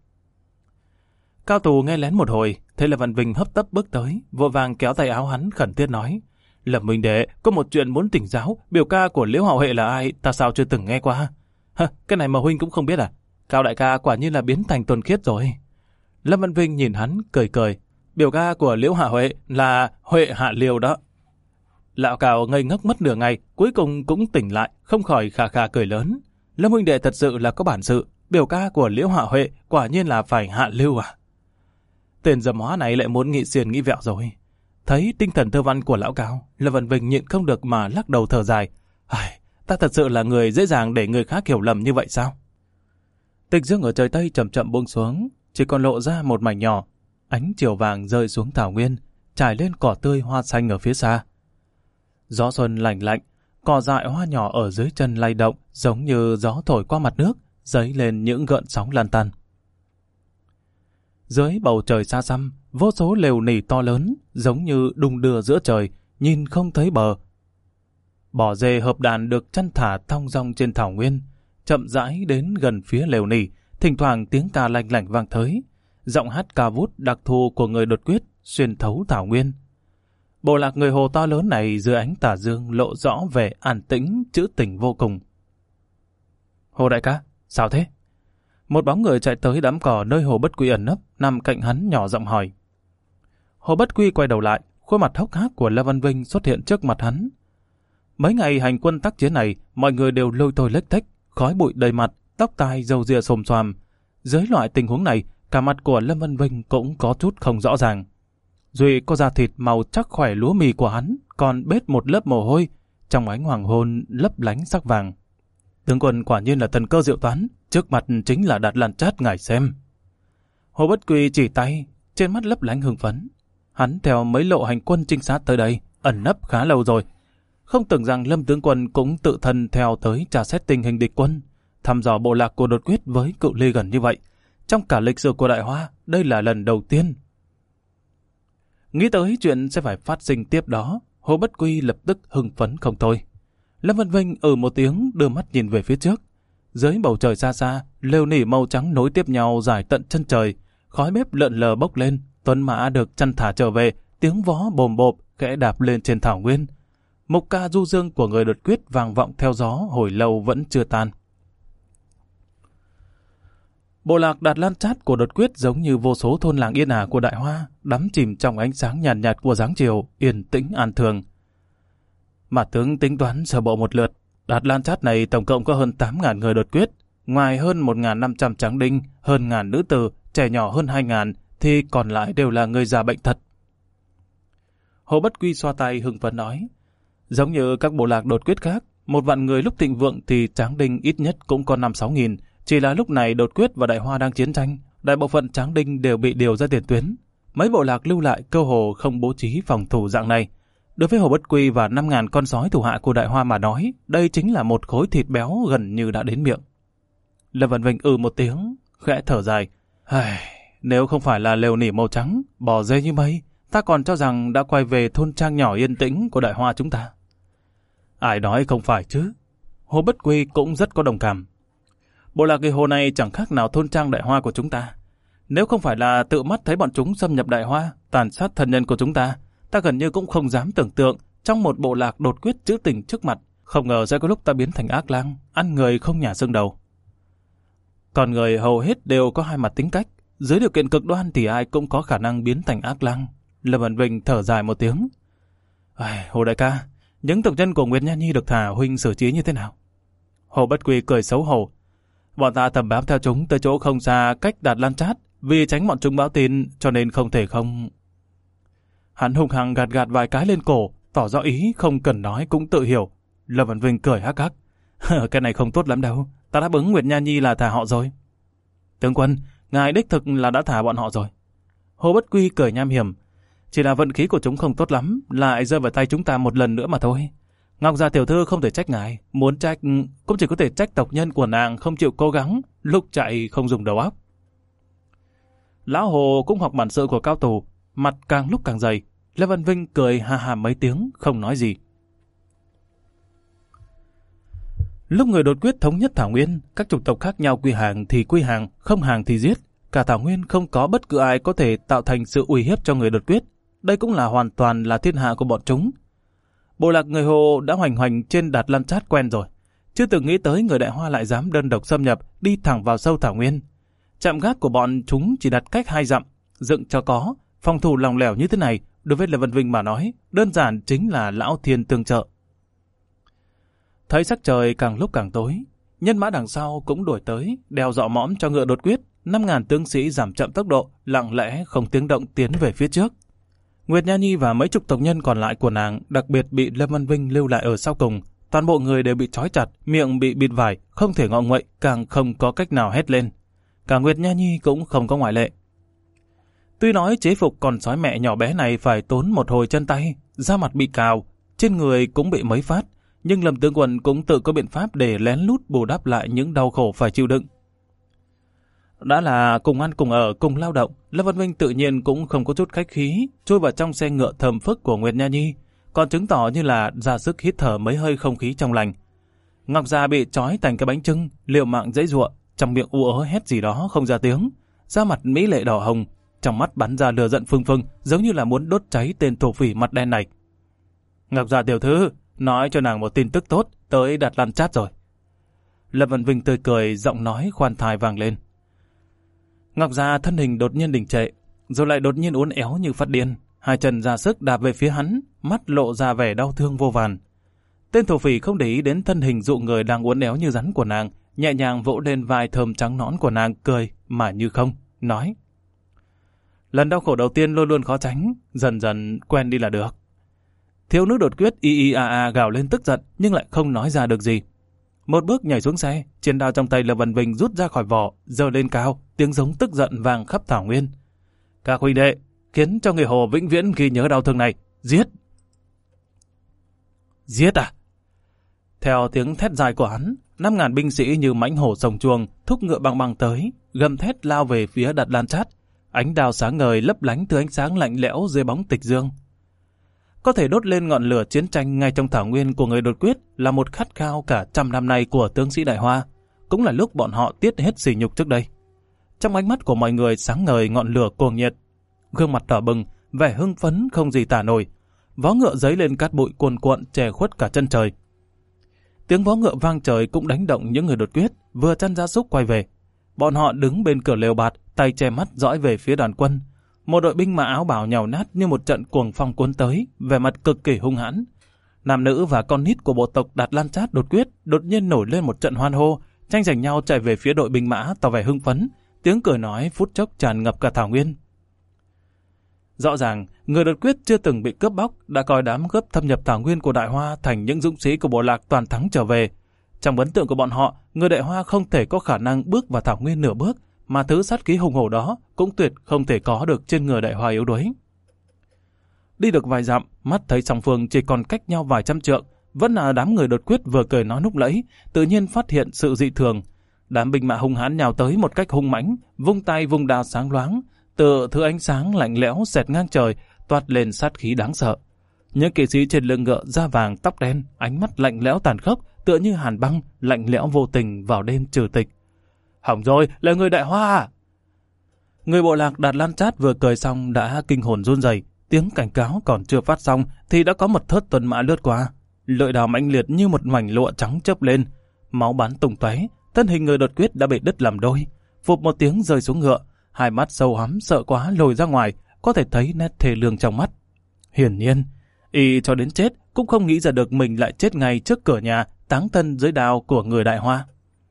Cao Tù nghe lén một hồi, thấy Lâm Vạn Vinh hấp tấp bước tới, vội vàng kéo tay áo hắn khẩn thiết nói: "Lâm huynh đệ, có một chuyện muốn tỉnh giáo, biểu ca của Liễu Hạo Huệ là ai, ta sao chưa từng nghe qua?" Cái này mà huynh cũng không biết à? Cao đại ca quả nhiên là biến thành thuần khiết rồi." Lâm Vạn Vinh nhìn hắn cười cười: "Biểu ca của Liễu Hạ Huệ là Huệ Hạ Liêu đó." Lão Cao ngây ngốc mất nửa ngày, cuối cùng cũng tỉnh lại, không khỏi khà khà cười lớn: "Lâm huynh đệ thật sự là có bản sự, biểu ca của Liễu Hạ Huệ quả nhiên là phải Hạ Lưu à?" Tên dầm hóa này lại muốn nghị xiển nghĩ vẹo rồi. Thấy tinh thần thơ văn của lão Cao, Lâm Vạn Vinh nhịn không được mà lắc đầu thở dài: "Ta thật sự là người dễ dàng để người khác hiểu lầm như vậy sao?" Tịch dương ở trời Tây chậm chậm buông xuống, chỉ còn lộ ra một mảnh nhỏ. Ánh chiều vàng rơi xuống thảo nguyên, trải lên cỏ tươi hoa xanh ở phía xa. Gió xuân lạnh lạnh, cỏ dại hoa nhỏ ở dưới chân lay động, giống như gió thổi qua mặt nước, dấy lên những gợn sóng lan tăn. Dưới bầu trời xa xăm, vô số lều nỉ to lớn, giống như đung đưa giữa trời, nhìn không thấy bờ. Bò dê hợp đàn được chăn thả thong dong trên thảo nguyên, chậm rãi đến gần phía lều nỉ, thỉnh thoảng tiếng ca lanh lảnh vang tới, giọng hát ca vút đặc thù của người đột quyết xuyên thấu thảo nguyên. Bộ lạc người Hồ to lớn này dưới ánh tà dương lộ rõ vẻ an tĩnh, trữ tình vô cùng. "Hồ đại ca, sao thế?" Một bóng người chạy tới đám cỏ nơi Hồ Bất Quy ẩn nấp, nằm cạnh hắn nhỏ giọng hỏi. Hồ Bất Quy quay đầu lại, khuôn mặt hốc hác của Lâm Vạn Vinh xuất hiện trước mặt hắn. Mấy ngày hành quân tác chiến này, mọi người đều lôi thôi lếch thếch, khói bụi đầy mặt, tóc tai râu ria xồm xoàm. Dưới loại tình huống này, cả mặt của Lâm Vạn Vinh cũng có chút không rõ ràng. Duy có da thịt màu chắc khỏe lúa mì của hắn, còn bết một lớp mồ hôi, trong ánh hoàng hôn lấp lánh sắc vàng. Tướng quân quả nhiên là thần cơ diệu toán, trước mặt chính là Đạt Lan Chát ngài xem. Hồ Bất Quy chỉ tay, trên mắt lấp lánh hưng phấn. Hắn theo mấy lộ hành quân trinh sát tới đây, ẩn nấp khá lâu rồi. Không tưởng rằng Lâm tướng quân cũng tự thân theo tới tra xét tình hình địch quân, thăm dò bộ lạc của đột quyết với cự ly gần như vậy. Trong cả lịch sử của Đại Hoa, đây là lần đầu tiên. Nghĩ tới chuyện sẽ phải phát sinh tiếp đó, Hồ Bất Quy lập tức hưng phấn không thôi. Lâm Vạn Vinh một tiếng đưa mắt nhìn về phía trước. Dưới bầu trời xa xa, lều nỉ màu trắng nối tiếp nhau dài tận chân trời, khói bếp lợn lờ bốc lên, tuấn mã được chăn thả trở về, tiếng vó bồm bộp khẽ đạp lên trên thảo nguyên. Mục ca du dương của người đột quyết vang vọng theo gió hồi lâu vẫn chưa tan. Bộ lạc Đạt Lan Chát của Đột Quyết giống như vô số thôn làng yên ả của Đại Hoa, đắm chìm trong ánh sáng nhàn nhạt của dáng chiều, yên tĩnh an thường. Mà tướng tính toán sơ bộ một lượt, Đạt Lan Chát này tổng cộng có hơn 8.000 người Đột Quyết, ngoài hơn 1.500 tráng đinh, hơn 1.000 nữ tử, trẻ nhỏ hơn 2.000, thì còn lại đều là người già bệnh tật. Hồ Bất Quy xoa tay hưng phấn nói, giống như các bộ lạc Đột Quyết khác, một vạn người lúc thịnh vượng thì tráng đinh ít nhất cũng có 5-6.000, chỉ là lúc này Đột Quyết và Đại Hoa đang chiến tranh, đại bộ phận tráng đinh đều bị điều ra tiền tuyến. Mấy bộ lạc lưu lại cơ hồ không bố trí phòng thủ dạng này. Đối với Hồ Bất Quy và 5.000 con sói thủ hạ của Đại Hoa mà nói, đây chính là một khối thịt béo gần như đã đến miệng. Lâm Vân Vinh một tiếng, khẽ thở dài. Nếu không phải là lều nỉ màu trắng, bò dê như mây, ta còn cho rằng đã quay về thôn trang nhỏ yên tĩnh của Đại Hoa chúng ta. Ai nói không phải chứ? Hồ Bất Quy cũng rất có đồng cảm. Bộ lạc người Hồ này chẳng khác nào thôn trang Đại Hoa của chúng ta. Nếu không phải là tự mắt thấy bọn chúng xâm nhập Đại Hoa, tàn sát thân nhân của chúng ta, ta gần như cũng không dám tưởng tượng trong một bộ lạc Đột Quyết trữ tình trước mặt, không ngờ sẽ có lúc ta biến thành ác lang, ăn người không nhả xương đầu. Còn người hầu hết đều có hai mặt tính cách, dưới điều kiện cực đoan thì ai cũng có khả năng biến thành ác lang. Lâm Vân Vinh thở dài một tiếng. Hồ đại ca, những tộc nhân của Nguyệt Nha Nhi được thả huynh xử trí như thế nào? Hồ Bất Quy cười xấu hổ. Bọn ta tầm bám theo chúng tới chỗ không xa cách Đạt Lan Chát, vì tránh bọn chúng báo tin cho nên không thể không... Hắn hung hăng gạt vài cái lên cổ, tỏ rõ ý không cần nói cũng tự hiểu. Lâm Vân Vinh cười hắc hắc. Cái này không tốt lắm đâu, ta đáp ứng Nguyệt Nha Nhi là thả họ rồi. Tướng quân, ngài đích thực là đã thả bọn họ rồi. Hồ Bất Quy cười nham hiểm. Chỉ là vận khí của chúng không tốt lắm, lại rơi vào tay chúng ta một lần nữa mà thôi. Ngọc Gia tiểu thư không thể trách ngài, muốn trách cũng chỉ có thể trách tộc nhân của nàng không chịu cố gắng, lúc chạy không dùng đầu óc. Lão Hồ cũng học bản sự của cao thủ, mặt càng lúc càng dày. Lê Văn Vinh cười ha ha mấy tiếng, không nói gì. Lúc người Đột Quyết thống nhất Thảo Nguyên, các chủng tộc khác nhau quy hàng thì quy hàng, không hàng thì giết. Cả Thảo Nguyên không có bất cứ ai có thể tạo thành sự uy hiếp cho người Đột Quyết. Đây cũng là hoàn toàn là thiên hạ của bọn chúng. Bộ lạc người Hồ đã hoành hành trên Đạt Lan Chát quen rồi. Chưa từng nghĩ tới người Đại Hoa lại dám đơn độc xâm nhập, đi thẳng vào sâu Thảo Nguyên. Trạm gác của bọn chúng chỉ đặt cách 2 dặm, dựng cho có, phòng thủ lòng lẻo như thế này, đối với Lê Văn Vinh mà nói, đơn giản chính là lão thiên tương trợ. Thấy sắc trời càng lúc càng tối, nhân mã đằng sau cũng đuổi tới, đeo dọ mõm cho ngựa Đột Quyết, 5.000 tướng sĩ giảm chậm tốc độ, lặng lẽ không tiếng động tiến về phía trước. Nguyệt Nha Nhi và mấy chục tộc nhân còn lại của nàng đặc biệt bị Lâm Văn Vinh lưu lại ở sau cùng. Toàn bộ người đều bị trói chặt, miệng bị bịt vải, không thể ngọ nguậy, càng không có cách nào hét lên. Cả Nguyệt Nha Nhi cũng không có ngoại lệ. Tuy nói chế phục con sói mẹ nhỏ bé này phải tốn một hồi chân tay, da mặt bị cào, trên người cũng bị mấy phát, nhưng Lâm tướng quân cũng tự có biện pháp để lén lút bù đắp lại những đau khổ phải chịu đựng. Đã là cùng ăn cùng ở cùng lao động, Lâm Văn Vinh tự nhiên cũng không có chút khách khí, chui vào trong xe ngựa thơm phức của Nguyệt Nha Nhi, còn chứng tỏ như là ra sức hít thở mấy hơi không khí trong lành. Ngọc Gia bị trói thành cái bánh trưng, liều mạng dãy giụa, trong miệng ú ớ hét gì đó không ra tiếng, da mặt mỹ lệ đỏ hồng, trong mắt bắn ra lửa giận phừng phừng, giống như là muốn đốt cháy tên thổ phỉ mặt đen này. Ngọc Gia tiểu thư, nói cho nàng một tin tức tốt, tới Đạt Lan Chát rồi. Lâm Văn Vinh tươi cười, giọng nói khoan thai vang lên. Ngọc Gia thân hình đột nhiên đình trệ, rồi lại đột nhiên uốn éo như phát điên, hai chân ra sức đạp về phía hắn, mắt lộ ra vẻ đau thương vô vàn. Tên thổ phỉ không để ý đến thân hình dụ người đang uốn éo như rắn của nàng, nhẹ nhàng vỗ lên vai thơm trắng nõn của nàng, cười mà như không, nói: lần đau khổ đầu tiên luôn luôn khó tránh, dần dần quen đi là được. Thiếu nữ Đột Quyết gào lên tức giận nhưng lại không nói ra được gì. Một bước nhảy xuống xe, chiến đao trong tay Lâm Văn Vinh rút ra khỏi vỏ, giơ lên cao, tiếng giống tức giận vang khắp Thảo Nguyên. Các huynh đệ, khiến cho người Hồ vĩnh viễn ghi nhớ đau thương này, giết! Giết à? Theo tiếng thét dài của hắn, 5.000 binh sĩ như mãnh hổ sồng chuồng, thúc ngựa băng băng tới, gầm thét lao về phía Đạt Lan Chát. Ánh đao sáng ngời lấp lánh từ ánh sáng lạnh lẽo dưới bóng tịch dương. Có thể đốt lên ngọn lửa chiến tranh ngay trong Thảo Nguyên của người Đột Quyết là một khát khao cả trăm năm nay của tướng sĩ Đại Hoa, cũng là lúc bọn họ tiết hết sỉ nhục trước đây. Trong ánh mắt của mọi người sáng ngời ngọn lửa cuồng nhiệt, gương mặt đỏ bừng, vẻ hưng phấn không gì tả nổi. Vó ngựa dấy lên cát bụi cuồn cuộn che khuất cả chân trời. Tiếng vó ngựa vang trời cũng đánh động những người Đột Quyết vừa chăn gia súc quay về. Bọn họ đứng bên cửa lều bạt, tay che mắt dõi về phía đoàn quân. Một đội binh mã áo bào nhàu nát như một trận cuồng phong cuốn tới, vẻ mặt cực kỳ hung hãn. Nam nữ và con nít của bộ tộc Đạt Lan Chát đột quyết đột nhiên nổi lên một trận hoan hô, tranh giành nhau chạy về phía đội binh mã tỏ vẻ hưng phấn, tiếng cười nói phút chốc tràn ngập cả thảo nguyên. Rõ ràng, người đột quyết chưa từng bị cướp bóc đã coi đám cướp thâm nhập thảo nguyên của Đại Hoa thành những dũng sĩ của bộ lạc toàn thắng trở về. Trong ấn tượng của bọn họ, người Đại Hoa không thể có khả năng bước vào thảo nguyên nửa bước, mà thứ sát khí hùng hổ đó cũng tuyệt không thể có được trên người Đại Hoa yếu đuối. Đi được vài dặm, mắt thấy song phương chỉ còn cách nhau vài trăm trượng, vẫn là đám người đột quyết vừa cười nói núc lẫy, tự nhiên phát hiện sự dị thường. Đám binh mã hung hãn nhào tới một cách hung mãnh, vung tay vung đao sáng loáng, từ thứ ánh sáng lạnh lẽo xẹt ngang trời, toát lên sát khí đáng sợ. Những kỵ sĩ trên lưng ngựa da vàng tóc đen, ánh mắt lạnh lẽo tàn khốc, tựa như hàn băng, lạnh lẽo vô tình vào đêm trừ tịch. Hỏng rồi, là người Đại Hoa! Người bộ lạc Đạt Lan Chát vừa cười xong đã kinh hồn run rẩy, tiếng cảnh cáo còn chưa phát xong thì đã có một thớt tuần mã lướt qua. Lưỡi đao mãnh liệt như một mảnh lụa trắng chớp lên, máu bắn tung tóe, thân hình người đột quyết đã bị đứt làm đôi. Phụp một tiếng rơi xuống ngựa, hai mắt sâu hắm sợ quá lồi ra ngoài, có thể thấy nét thê lương trong mắt. Hiển nhiên, y cho đến chết cũng không nghĩ ra được mình lại chết ngay trước cửa nhà, táng thân dưới đao của người Đại Hoa.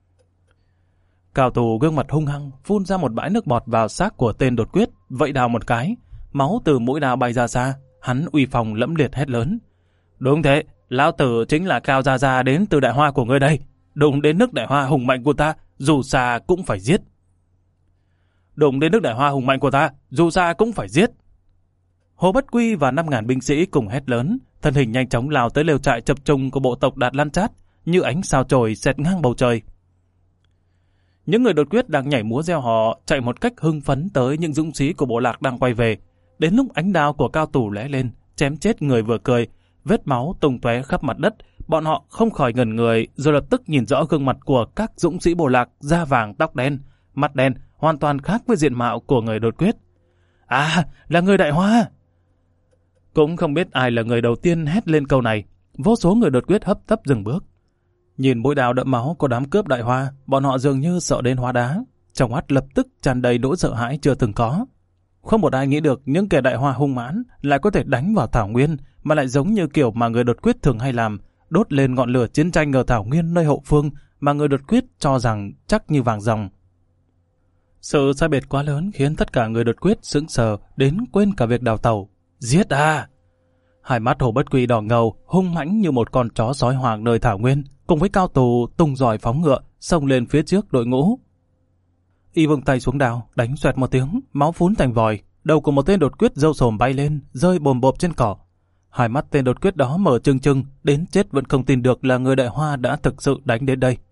Cao thủ gương mặt hung hăng phun ra một bãi nước bọt vào xác của tên đột quyết, vẫy đao một cái, máu từ mũi đao bay ra xa, hắn uy phong lẫm liệt hét lớn: Đúng thế, lão tử chính là Cao Gia Gia đến từ Đại Hoa của ngươi đây. Đụng đến nước Đại Hoa hùng mạnh của ta, dù xa cũng phải giết. Đụng đến nước Đại Hoa hùng mạnh của ta, dù xa cũng phải giết. Hồ Bất Quy và 5.000 binh sĩ cùng hét lớn, thân hình nhanh chóng lao tới lều trại chập trùng của bộ tộc Đạt Lan Chát, như ánh sao chổi xẹt ngang bầu trời. Những người đột quyết đang nhảy múa reo hò, chạy một cách hưng phấn tới những dũng sĩ của bộ lạc đang quay về. Đến lúc ánh đao của cao thủ lóe lên, chém chết người vừa cười, vết máu tung tóe khắp mặt đất, bọn họ không khỏi ngẩn người, rồi lập tức nhìn rõ gương mặt của các dũng sĩ bộ lạc da vàng tóc đen, mặt đen, hoàn toàn khác với diện mạo của người đột quyết. À, là người Đại Hoa! Cũng không biết ai là người đầu tiên hét lên câu này, vô số người đột quyết hấp tấp dừng bước. Nhìn mũi đao đẫm máu của đám cướp Đại Hoa, bọn họ dường như sợ đến hóa đá, trong mắt lập tức tràn đầy nỗi sợ hãi chưa từng có. Không một ai nghĩ được những kẻ Đại Hoa hung mãnh lại có thể đánh vào thảo nguyên, mà lại giống như kiểu mà người đột quyết thường hay làm, đốt lên ngọn lửa chiến tranh ở thảo nguyên nơi hậu phương mà người đột quyết cho rằng chắc như vàng ròng. Sự sai biệt quá lớn khiến tất cả người đột quyết sững sờ đến quên cả việc đào tẩu. Giết à! Hai mắt Hồ Bất Quy đỏ ngầu, hung mãnh như một con chó sói hoang nơi thảo nguyên, cùng với cao thủ tung giỏi phóng ngựa, xông lên phía trước đội ngũ. Y vung tay xuống đao, đánh xoẹt một tiếng, máu phún thành vòi, đầu của một tên đột quyết râu sồm bay lên, rơi bồm bộp trên cỏ. Hai mắt tên đột quyết đó mở trừng trừng, đến chết vẫn không tin được là người Đại Hoa đã thực sự đánh đến đây.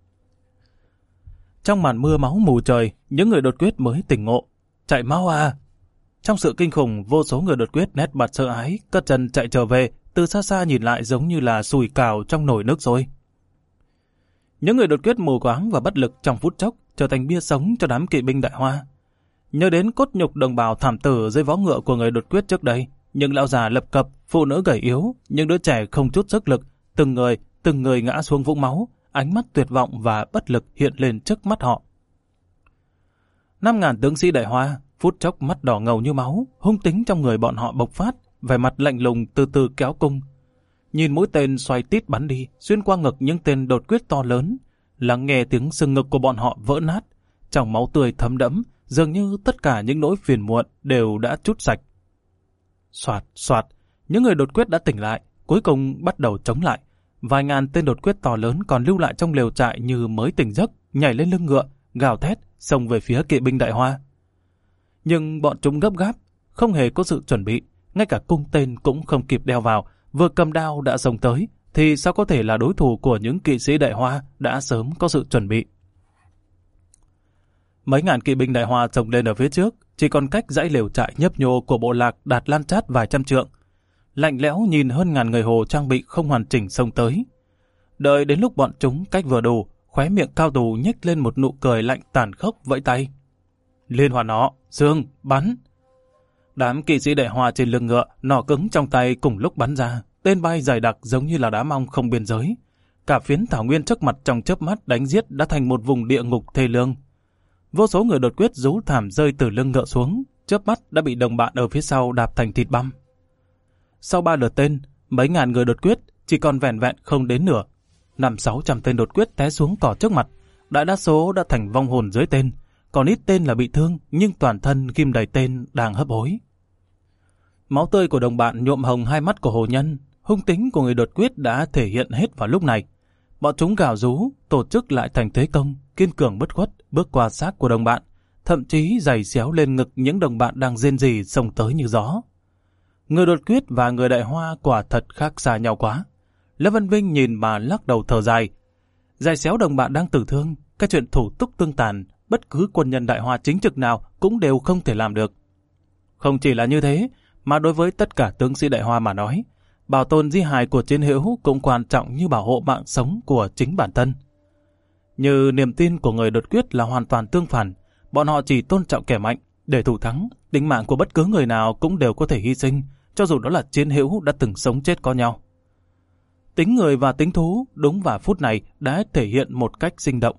Trong màn mưa máu mù trời, những người đột quyết mới tỉnh ngộ. Chạy mau à! Trong sự kinh khủng, vô số người đột quyết nét mặt sợ hãi, cất chân chạy trở về, từ xa xa nhìn lại giống như là sùi cào trong nồi nước sôi. Những người đột quyết mù quáng và bất lực trong phút chốc trở thành bia sống cho đám kỵ binh Đại Hoa. Nhớ đến cốt nhục đồng bào thảm tử dưới vó ngựa của người đột quyết trước đây, những lão già lập cập, phụ nữ gầy yếu, những đứa trẻ không chút sức lực, từng người ngã xuống vũng máu, ánh mắt tuyệt vọng và bất lực hiện lên trước mắt họ. 5.000 tướng sĩ Đại Hoa, phút chốc mắt đỏ ngầu như máu, hung tính trong người bọn họ bộc phát, vẻ mặt lạnh lùng từ từ kéo cung. Nhìn mũi tên xoay tít bắn đi, xuyên qua ngực những tên đột quyết to lớn, lắng nghe tiếng xương ngực của bọn họ vỡ nát, trong máu tươi thấm đẫm, dường như tất cả những nỗi phiền muộn đều đã trút sạch. Soạt, soạt, những người đột quyết đã tỉnh lại, cuối cùng bắt đầu chống lại. Vài ngàn tên đột quyết to lớn còn lưu lại trong lều trại như mới tỉnh giấc, nhảy lên lưng ngựa, gào thét, xông về phía kỵ binh Đại Hoa. Nhưng bọn chúng gấp gáp, không hề có sự chuẩn bị, ngay cả cung tên cũng không kịp đeo vào, vừa cầm đao đã xông tới, thì sao có thể là đối thủ của những kỵ sĩ Đại Hoa đã sớm có sự chuẩn bị. Mấy ngàn kỵ binh Đại Hoa xông lên ở phía trước, chỉ còn cách dãy lều trại nhấp nhô của bộ lạc Đạt Lan Chát vài trăm trượng. Lạnh lẽo nhìn hơn ngàn người Hồ trang bị không hoàn chỉnh xông tới. Đợi đến lúc bọn chúng cách vừa đủ, khóe miệng cao thủ nhếch lên một nụ cười lạnh tàn khốc, vẫy tay. Liên hoàn nó, xương, bắn. Đám kỵ sĩ Đại Hoa trên lưng ngựa, nỏ cứng trong tay cùng lúc bắn ra, tên bay dày đặc giống như là đá mong không biên giới. Cả phiến thảo nguyên trước mặt trong chớp mắt đánh giết đã thành một vùng địa ngục thê lương. Vô số người đột quyết rú thảm rơi từ lưng ngựa xuống, chớp mắt đã bị đồng bạn ở phía sau đạp thành thịt băm. Sau 3 lượt tên, mấy ngàn người đột quyết chỉ còn vẻn vẹn không đến nửa. 500-600 tên đột quyết té xuống cỏ trước mặt, đại đa số đã thành vong hồn dưới tên, còn ít tên là bị thương nhưng toàn thân ghim đầy tên đang hấp hối. Máu tươi của đồng bạn nhuộm hồng hai mắt của hồ nhân, hung tính của người đột quyết đã thể hiện hết vào lúc này. Bọn chúng gào rú, tổ chức lại thành thế công, kiên cường bất khuất bước qua xác của đồng bạn, thậm chí giày xéo lên ngực những đồng bạn đang rên rỉ xông tới như gió. Người đột quyết và người Đại Hoa quả thật khác xa nhau quá. Lâm Văn Vinh nhìn mà lắc đầu thở dài. Giày xéo đồng bạn đang tử thương, cái chuyện thủ túc tương tàn, bất cứ quân nhân Đại Hoa chính trực nào cũng đều không thể làm được. Không chỉ là như thế, mà đối với tất cả tướng sĩ Đại Hoa mà nói, bảo tồn di hài của chiến hữu cũng quan trọng như bảo hộ mạng sống của chính bản thân. Như niềm tin của người đột quyết là hoàn toàn tương phản, bọn họ chỉ tôn trọng kẻ mạnh, để thủ thắng, tính mạng của bất cứ người nào cũng đều có thể hy sinh, cho dù đó là chiến hữu đã từng sống chết có nhau. Tính người và tính thú đúng vào phút này đã thể hiện một cách sinh động.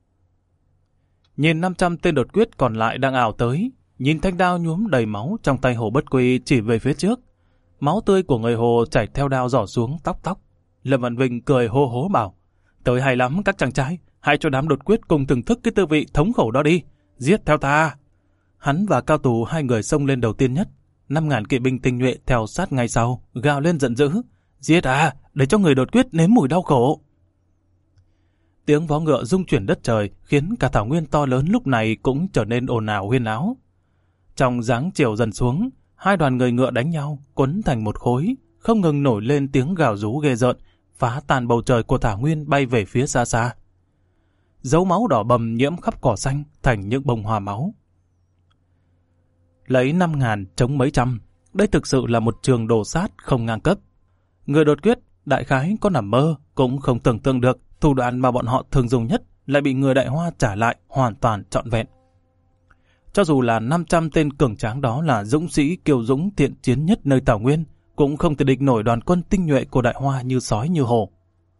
Nhìn 500 tên đột quyết còn lại đang ảo tới, nhìn thanh đao nhuốm đầy máu trong tay Hồ Bất Quy chỉ về phía trước. Máu tươi của người Hồ chảy theo đao rỏ xuống tóc tóc. Lâm Văn Vinh cười hô hố bảo, tới hay lắm các chàng trai, hãy cho đám đột quyết cùng thưởng thức cái tư vị thống khổ đó đi, giết theo ta. Hắn và Cao Tù hai người xông lên đầu tiên nhất, 5.000 kỵ binh tinh nhuệ theo sát ngay sau, gào lên giận dữ, giết à, để cho người đột quyết nếm mùi đau khổ. Tiếng vó ngựa rung chuyển đất trời khiến cả thảo nguyên to lớn lúc này cũng trở nên ồn ào huyên náo. Trong dáng chiều dần xuống, hai đoàn người ngựa đánh nhau, quấn thành một khối, không ngừng nổi lên tiếng gào rú ghê rợn, phá tan bầu trời của thảo nguyên bay về phía xa xa. Dấu máu đỏ bầm nhiễm khắp cỏ xanh thành những bông hoa máu. Lấy 5.000 chống mấy trăm, đây thực sự là một trường đồ sát không ngang cấp. Người đột quyết đại khái có nằm mơ cũng không tưởng tượng được thủ đoạn mà bọn họ thường dùng nhất lại bị người Đại Hoa trả lại hoàn toàn trọn vẹn. Cho dù là 500 tên cường tráng đó là dũng sĩ kiêu dũng thiện chiến nhất nơi Thảo Nguyên, cũng không thể địch nổi đoàn quân tinh nhuệ của Đại Hoa như sói như hổ.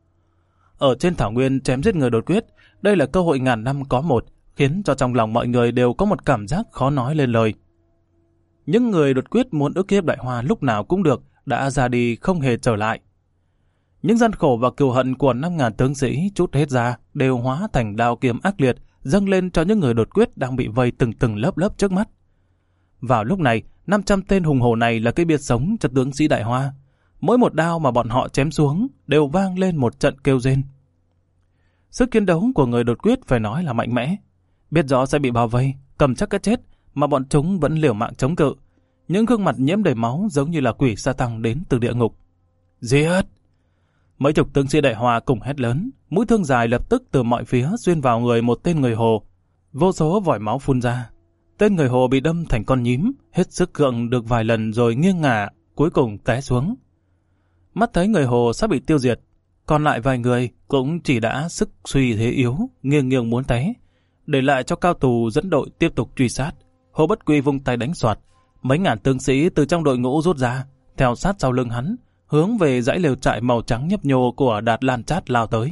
Ở trên Thảo Nguyên chém giết người đột quyết, đây là cơ hội ngàn năm có một, khiến cho trong lòng mọi người đều có một cảm giác khó nói lên lời. Những người đột quyết muốn ức hiếp Đại Hoa lúc nào cũng được, đã ra đi không hề trở lại. Những gian khổ và cừu hận của 5.000 tướng sĩ trút hết ra đều hóa thành đao kiếm ác liệt dâng lên cho những người đột quyết đang bị vây từng lớp lớp trước mắt. Vào lúc này, 500 tên hùng hổ này là cái biệt sống cho tướng sĩ Đại Hoa. Mỗi một đao mà bọn họ chém xuống đều vang lên một trận kêu rên. Sức chiến đấu của người đột quyết phải nói là mạnh mẽ. Biết rõ sẽ bị bao vây, cầm chắc cái chết, mà bọn chúng vẫn liều mạng chống cự. Những gương mặt nhiễm đầy máu giống như là quỷ sa tăng đến từ địa ngục. Giết! Mấy chục tướng sĩ Đại Hoa cùng hét lớn, mũi thương dài lập tức từ mọi phía xuyên vào người một tên người Hồ. Vô số vòi máu phun ra. Tên người Hồ bị đâm thành con nhím, hết sức gượng được vài lần rồi nghiêng ngả, cuối cùng té xuống. Mắt thấy người Hồ sắp bị tiêu diệt, còn lại vài người cũng chỉ đã sức suy thế yếu, nghiêng nghiêng muốn té. Để lại cho Cao Tù dẫn đội tiếp tục truy sát. Hồ Bất Quy vung tay đánh soạt, mấy ngàn tướng sĩ từ trong đội ngũ rút ra, theo sát sau lưng hắn, hướng về dãy lều trại màu trắng nhấp nhô của Đạt Lan Chát lao tới.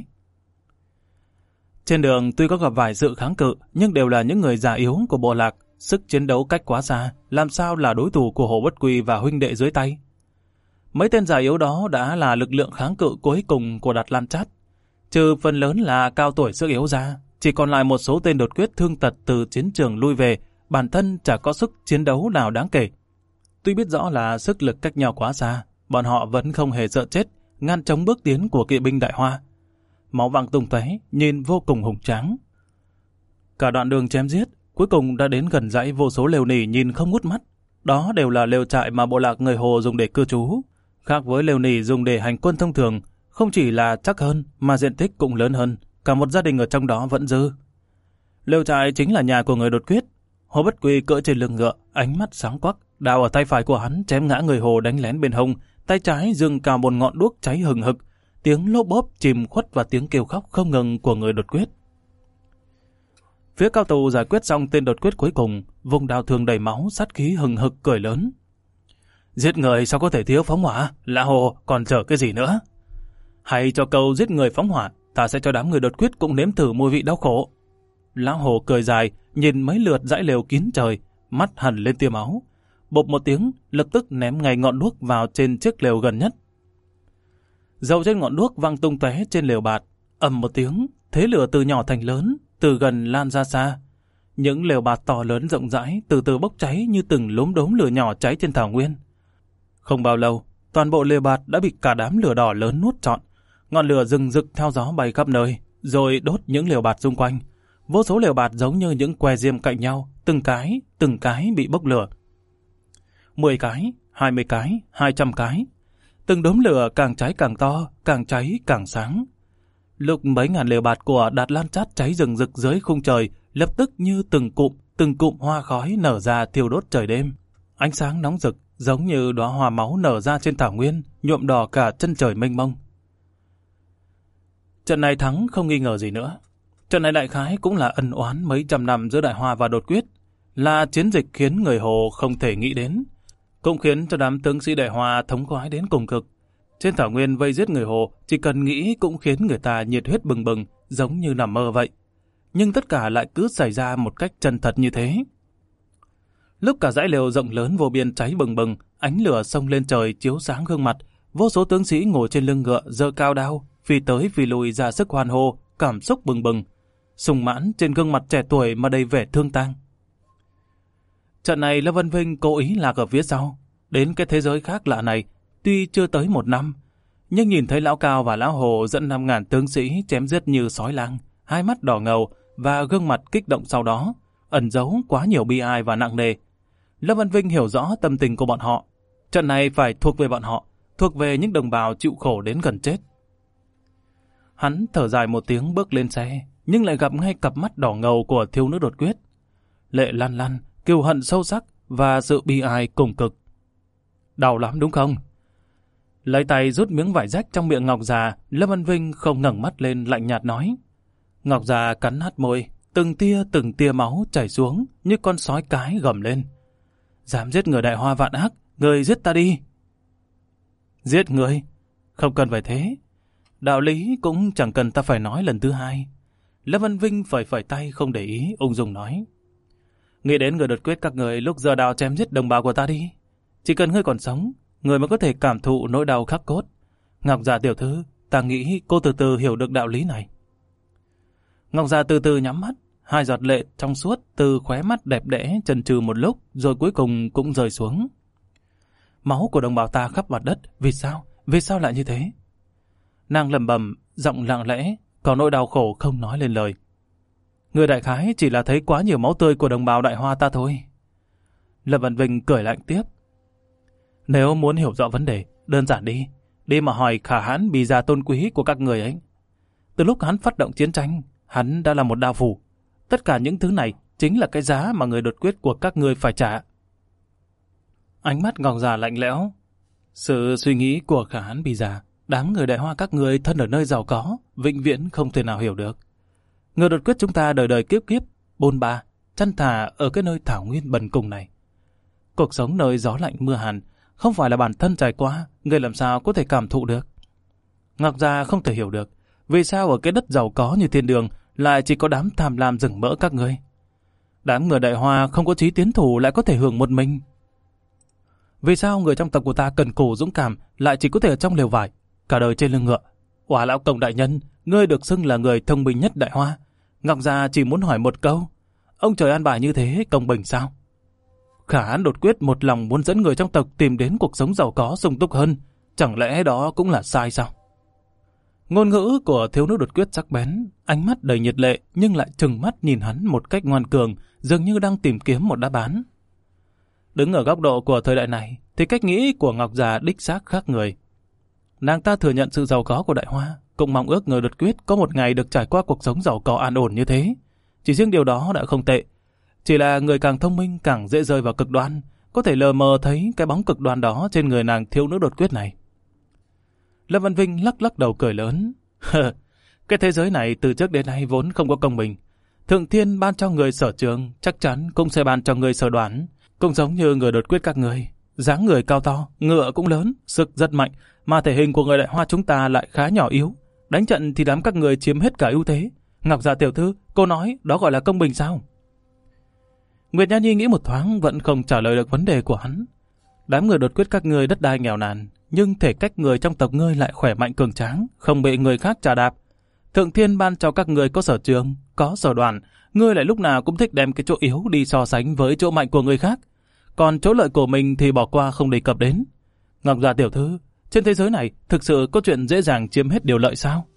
Trên đường tuy có gặp vài sự kháng cự, nhưng đều là những người già yếu của bộ lạc, sức chiến đấu cách quá xa, làm sao là đối thủ của Hồ Bất Quy và huynh đệ dưới tay. Mấy tên già yếu đó đã là lực lượng kháng cự cuối cùng của Đạt Lan Chát, trừ phần lớn là cao tuổi sức yếu ra, chỉ còn lại một số tên đột quyết thương tật từ chiến trường lui về, bản thân chả có sức chiến đấu nào đáng kể. Tuy biết rõ là sức lực cách nhau quá xa, bọn họ vẫn không hề sợ chết, ngăn chống bước tiến của kỵ binh Đại Hoa. Máu văng tung tóe, nhìn vô cùng hùng tráng. Cả đoạn đường chém giết, cuối cùng đã đến gần dãy vô số lều nỉ nhìn không ngút mắt. Đó đều là lều trại mà bộ lạc người Hồ dùng để cư trú. Khác với lều nỉ dùng để hành quân thông thường, không chỉ là chắc hơn mà diện tích cũng lớn hơn, cả một gia đình ở trong đó vẫn dư. Lều trại chính là nhà của người đột quyết. Hồ Bất Quy cưỡi trên lưng ngựa, ánh mắt sáng quắc, đao ở tay phải của hắn chém ngã người Hồ đánh lén bên hông, tay trái giương cao một ngọn đuốc cháy hừng hực, tiếng lốp bốp chìm khuất và tiếng kêu khóc không ngừng của người đột quyết. Phía Cao Tù giải quyết xong tên đột quyết cuối cùng, vùng đao thương đầy máu, sát khí hừng hực cười lớn. Giết người sao có thể thiếu phóng hỏa? Lã Hồ còn chờ cái gì nữa? Hay cho câu giết người phóng hỏa, ta sẽ cho đám người đột quyết cũng nếm thử mùi vị đau khổ. Lão Hồ cười dài, nhìn mấy lượt dãy lều kín trời, mắt hằn lên tia máu. Bộp một tiếng, lập tức ném ngay ngọn đuốc vào trên chiếc lều gần nhất. Dầu trên ngọn đuốc văng tung tóe trên lều bạt, ầm một tiếng, thế lửa từ nhỏ thành lớn, từ gần lan ra xa. Những lều bạt to lớn rộng rãi từ từ bốc cháy như từng lốm đốm lửa nhỏ cháy trên thảo nguyên. Không bao lâu, toàn bộ lều bạt đã bị cả đám lửa đỏ lớn nuốt trọn. Ngọn lửa rừng rực theo gió bay khắp nơi, rồi đốt những lều bạt xung quanh. Vô số lều bạt giống như những que diêm cạnh nhau, từng cái bị bốc lửa. 10 cái, 20 cái, 200 cái. Từng đốm lửa càng cháy càng to, càng cháy càng sáng. Lúc mấy ngàn lều bạt của Đạt Lan Chát cháy rừng rực dưới khung trời, lập tức như từng cụm hoa khói nở ra thiêu đốt trời đêm. Ánh sáng nóng rực, giống như đóa hoa máu nở ra trên thảo nguyên, nhuộm đỏ cả chân trời mênh mông. Trận này thắng không nghi ngờ gì nữa. Trận này đại khái cũng là ân oán mấy trăm năm giữa Đại Hoa và Đột Quyết, là chiến dịch khiến người Hồ không thể nghĩ đến, cũng khiến cho đám tướng sĩ Đại Hoa thống khoái đến cùng cực. Trên thảo nguyên vây giết người Hồ, chỉ cần nghĩ cũng khiến người ta nhiệt huyết bừng bừng, giống như nằm mơ vậy. Nhưng tất cả lại cứ xảy ra một cách chân thật như thế. Lúc cả dãy lều rộng lớn vô biên cháy bừng bừng, ánh lửa xông lên trời chiếu sáng gương mặt, vô số tướng sĩ ngồi trên lưng ngựa giơ cao đao, phi tới phi lùi ra sức hoan hô, cảm xúc bừng bừng, sùng mãn trên gương mặt trẻ tuổi mà đầy vẻ thương tang. Trận này Lâm Vân Vinh cố ý lạc ở phía sau, đến cái thế giới khác lạ này, tuy chưa tới 1 năm, nhưng nhìn thấy Lão Cao và Lão Hồ dẫn 5.000 tướng sĩ chém giết như sói lang, hai mắt đỏ ngầu và gương mặt kích động sau đó, ẩn giấu quá nhiều bi ai và nặng nề. Lâm Vân Vinh hiểu rõ tâm tình của bọn họ. Trận này phải thuộc về bọn họ, thuộc về những đồng bào chịu khổ đến gần chết. Hắn thở dài một tiếng bước lên xe, nhưng lại gặp ngay cặp mắt đỏ ngầu của thiếu nữ Đột Quyết. Lệ lăn lăn, kiêu hận sâu sắc và sự bi ai cùng cực. Đau lắm đúng không? Lấy tay rút miếng vải rách trong miệng Ngọc già, Lâm Vân Vinh không ngẩng mắt lên lạnh nhạt nói. Ngọc già cắn nát môi, từng tia máu chảy xuống như con sói cái gầm lên. Dám giết người Đại Hoa vạn ác, người giết ta đi. Giết người? Không cần phải thế. Đạo lý cũng chẳng cần ta phải nói lần thứ hai. Lâm Vân Vinh phẩy tay không để ý, ung dung nói. Nghĩ đến người Đột Quyết các người lúc giờ đào chém giết đồng bào của ta đi. Chỉ cần ngươi còn sống, người mới có thể cảm thụ nỗi đau khắc cốt. Ngọc già tiểu thư, ta nghĩ cô từ từ hiểu được đạo lý này. Ngọc già từ từ nhắm mắt, hai giọt lệ trong suốt từ khóe mắt đẹp đẽ chần chừ một lúc, rồi cuối cùng cũng rơi xuống. Máu của đồng bào ta khắp mặt đất, vì sao? Vì sao lại như thế? Nàng lẩm bẩm, giọng lặng lẽ, có nỗi đau khổ không nói lên lời. Người đại khái chỉ là thấy quá nhiều máu tươi của đồng bào Đại Hoa ta thôi. Lâm Vân Vinh cười lạnh tiếp. Nếu muốn hiểu rõ vấn đề, đơn giản đi. Đi mà hỏi Khả Hãn Bì Già tôn quý của các người ấy. Từ lúc hắn phát động chiến tranh, hắn đã là một đao phủ. Tất cả những thứ này chính là cái giá mà người Đột Quyết của các người phải trả. Ánh mắt Ngọc già lạnh lẽo. Sự suy nghĩ của Khả Hãn Bì Già, đáng người Đại Hoa các người thân ở nơi giàu có, vĩnh viễn không thể nào hiểu được. Người Đột Quyết chúng ta đời đời kiếp kiếp, bôn ba, chăn thà ở cái nơi thảo nguyên bần cùng này. Cuộc sống nơi gió lạnh mưa hàn không phải là bản thân trải qua, người làm sao có thể cảm thụ được. Ngọc già không thể hiểu được, vì sao ở cái đất giàu có như thiên đường lại chỉ có đám tham lam rừng mỡ các ngươi. Đám người Đại Hoa không có chí tiến thủ lại có thể hưởng một mình. Vì sao người trong tộc của ta cần cù dũng cảm lại chỉ có thể ở trong lều vải, cả đời trên lưng ngựa? Quả lão công đại nhân, ngươi được xưng là người thông minh nhất Đại Hoa. Ngọc già chỉ muốn hỏi một câu, ông trời an bài như thế công bình sao? Khả Hãn Đột Quyết một lòng muốn dẫn người trong tộc tìm đến cuộc sống giàu có sung túc hơn, chẳng lẽ đó cũng là sai sao? Ngôn ngữ của thiếu nữ Đột Quyết sắc bén, ánh mắt đầy nhiệt lệ nhưng lại trừng mắt nhìn hắn một cách ngoan cường, dường như đang tìm kiếm một đáp án. Đứng ở góc độ của thời đại này, thì cách nghĩ của Ngọc già đích xác khác người. Nàng ta thừa nhận sự giàu có của Đại Hoa, cũng mong ước người Đột Quyết có một ngày được trải qua cuộc sống giàu có an ổn như thế. Chỉ riêng điều đó đã không tệ. Chỉ là người càng thông minh càng dễ rơi vào cực đoan, có thể lờ mờ thấy cái bóng cực đoan đó trên người nàng thiếu nữ Đột Quyết này. Lâm Văn Vinh lắc lắc đầu cười lớn. Cái thế giới này từ trước đến nay vốn không có công bình. Thượng thiên ban cho người sở trường, chắc chắn cũng sẽ ban cho người sở đoán. Cũng giống như người Đột Quyết các người, dáng người cao to, ngựa cũng lớn, sức rất mạnh, mà thể hình của người Đại Hoa chúng ta lại khá nhỏ yếu. Đánh trận thì đám các người chiếm hết cả ưu thế. Ngọc già tiểu thư, cô nói đó gọi là công bình sao? Nguyệt Nha Nhi nghĩ một thoáng vẫn không trả lời được vấn đề của hắn. Đám người đột quyết các ngươi đất đai nghèo nàn, nhưng thể cách người trong tộc ngươi lại khỏe mạnh cường tráng, không bị người khác trà đạp. Thượng thiên ban cho các ngươi có sở trường, có sở đoàn, ngươi lại lúc nào cũng thích đem cái chỗ yếu đi so sánh với chỗ mạnh của người khác. Còn chỗ lợi của mình thì bỏ qua không đề cập đến. Ngọc Gia tiểu thư, trên thế giới này thực sự có chuyện dễ dàng chiếm hết điều lợi sao?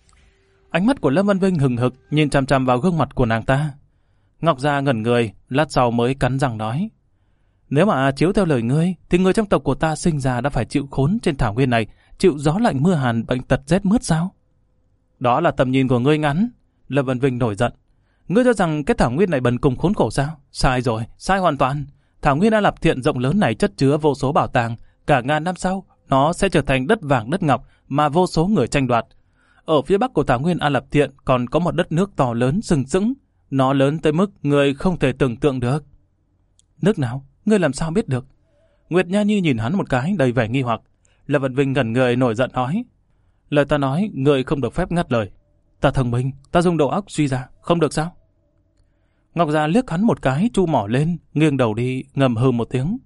Ánh mắt của Lâm Văn Vinh hừng hực nhìn chằm chằm vào gương mặt của nàng ta. Ngọc Gia ngẩn người, lát sau mới cắn răng nói. Nếu mà chiếu theo lời ngươi, thì người trong tộc của ta sinh ra đã phải chịu khốn trên thảo nguyên này, chịu gió lạnh mưa hàn, bệnh tật rét mướt sao? Đó là tầm nhìn của ngươi ngắn. Lâm Văn Vinh nổi giận. Ngươi cho rằng cái thảo nguyên này bần cùng khốn khổ sao? Sai rồi, sai hoàn toàn. Thảo nguyên An Lập Thiện rộng lớn này chất chứa vô số bảo tàng. Cả ngàn năm sau, nó sẽ trở thành đất vàng đất ngọc mà vô số người tranh đoạt. Ở phía bắc của thảo nguyên An Lập Thiện còn có một đất nước to lớn sừng sững. Nó lớn tới mức người không thể tưởng tượng được. Nước nào? Ngươi làm sao biết được? Nguyệt Nha Nhi nhìn hắn một cái đầy vẻ nghi hoặc. Lâm Văn Vinh ngẩn người nổi giận nói. Lời ta nói, ngươi không được phép ngắt lời. Ta thông minh, ta dùng đầu óc suy ra, không được sao? Ngọc Gia liếc hắn một cái, chu mỏ lên, nghiêng đầu đi, ngầm hừ một tiếng.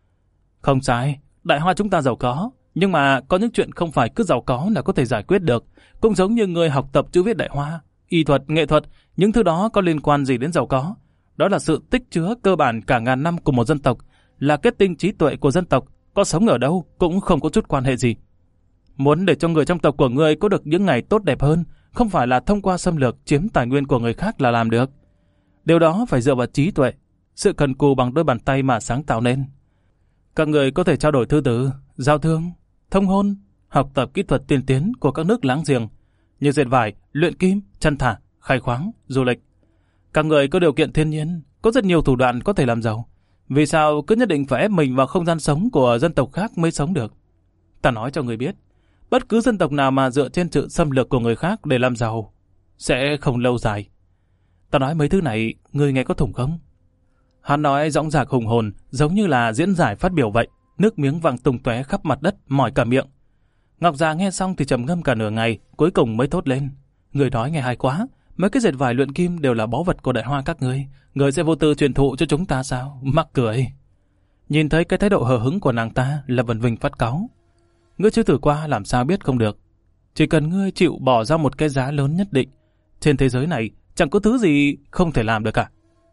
Không sai, Đại Hoa chúng ta giàu có, nhưng mà có những chuyện không phải cứ giàu có là có thể giải quyết được. Cũng giống như người học tập chữ viết Đại Hoa, y thuật, nghệ thuật, những thứ đó có liên quan gì đến giàu có? Đó là sự tích chứa cơ bản cả ngàn năm của một dân tộc, là kết tinh trí tuệ của dân tộc, có sống ở đâu cũng không có chút quan hệ gì. Muốn để cho người trong tộc của ngươi có được những ngày tốt đẹp hơn, không phải là thông qua xâm lược chiếm tài nguyên của người khác là làm được. Điều đó phải dựa vào trí tuệ, sự cần cù bằng đôi bàn tay mà sáng tạo nên. Các người có thể trao đổi thư tử, giao thương, thông hôn, học tập kỹ thuật tiên tiến của các nước láng giềng, như dệt vải, luyện kim, chăn thả, khai khoáng, du lịch. Các người có điều kiện thiên nhiên, có rất nhiều thủ đoạn có thể làm giàu. Vì sao cứ nhất định phải ép mình vào không gian sống của dân tộc khác mới sống được? Ta nói cho người biết, bất cứ dân tộc nào mà dựa trên sự xâm lược của người khác để làm giàu sẽ không lâu dài. Ta nói mấy thứ này, người nghe có thủng không? Hắn nói dõng dạc hùng hồn, giống như là diễn giải phát biểu vậy, nước miếng văng tung tóe khắp mặt đất, mỏi cả miệng. Ngọc Già nghe xong thì trầm ngâm cả nửa ngày, cuối cùng mới thốt lên. Người nói nghe hay quá, mấy cái dệt vải luyện kim đều là báu vật của Đại Hoa các người sẽ vô tư truyền thụ cho chúng ta sao? Mắc cười. Nhìn thấy cái thái độ hờ hững của nàng ta, Lâm Văn Vinh phát cáu. Ngươi chưa thử qua làm sao biết không được. Chỉ cần ngươi chịu bỏ ra một cái giá lớn nhất định, trên thế giới này chẳng có thứ gì không thể làm được cả.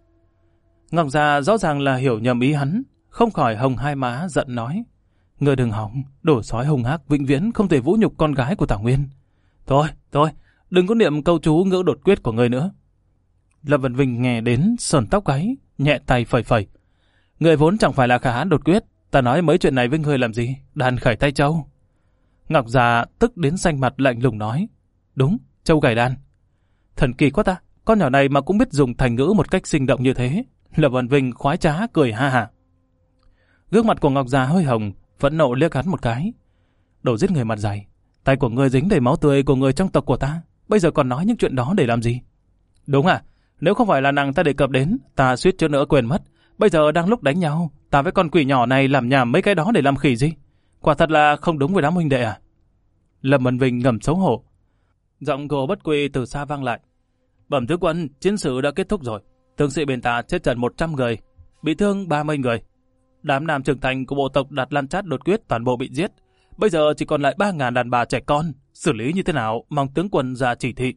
Ngọc Già rõ ràng là hiểu nhầm ý hắn, không khỏi hồng hai má giận nói. Ngươi đừng hỏng, đổ sói hung hắc vĩnh viễn không thể vũ nhục con gái của Thảo Nguyên. Thôi, đừng có niệm câu chú ngữ đột quyết của ngươi nữa. Lâm Văn Vinh nghe đến sờn tóc gáy, nhẹ tay phẩy phẩy. Ngươi vốn chẳng phải là khả hãn đột quyết, ta nói mấy chuyện này với ngươi làm gì? Đàn khởi tay châu. Ngọc Già tức đến xanh mặt lạnh lùng nói. Đúng, châu gảy đàn. Thần kỳ quá ta, con nhỏ này mà cũng biết dùng thành ngữ một cách sinh động như thế. Lâm Văn Vinh khoái trá cười ha hả. Gương mặt của Ngọc Già hơi hồng, phẫn nộ liếc hắn một cái. Đồ giết người mặt dày, tay của ngươi dính đầy máu tươi của người trong tộc của ta, bây giờ còn nói những chuyện đó để làm gì? Đúng à, nếu không phải là nàng ta đề cập đến, ta suýt chút nữa quên mất. Bây giờ đang lúc đánh nhau, ta với con quỷ nhỏ này làm nhảm mấy cái đó để làm khỉ gì? Quả thật là không đúng với đám huynh đệ à? Lâm Văn Vinh ngầm xấu hổ. Giọng của Bất Quy từ xa vang lại. Bẩm tướng quân, chiến sự đã kết thúc rồi. Tướng sĩ bên ta chết trận 100 người, bị thương 30 người. Đám nam trưởng thành của bộ tộc Đạt Lan Chát đột quyết toàn bộ bị giết. Bây giờ chỉ còn lại 3.000 đàn bà trẻ con. Xử lý như thế nào, mong tướng quân ra chỉ thị.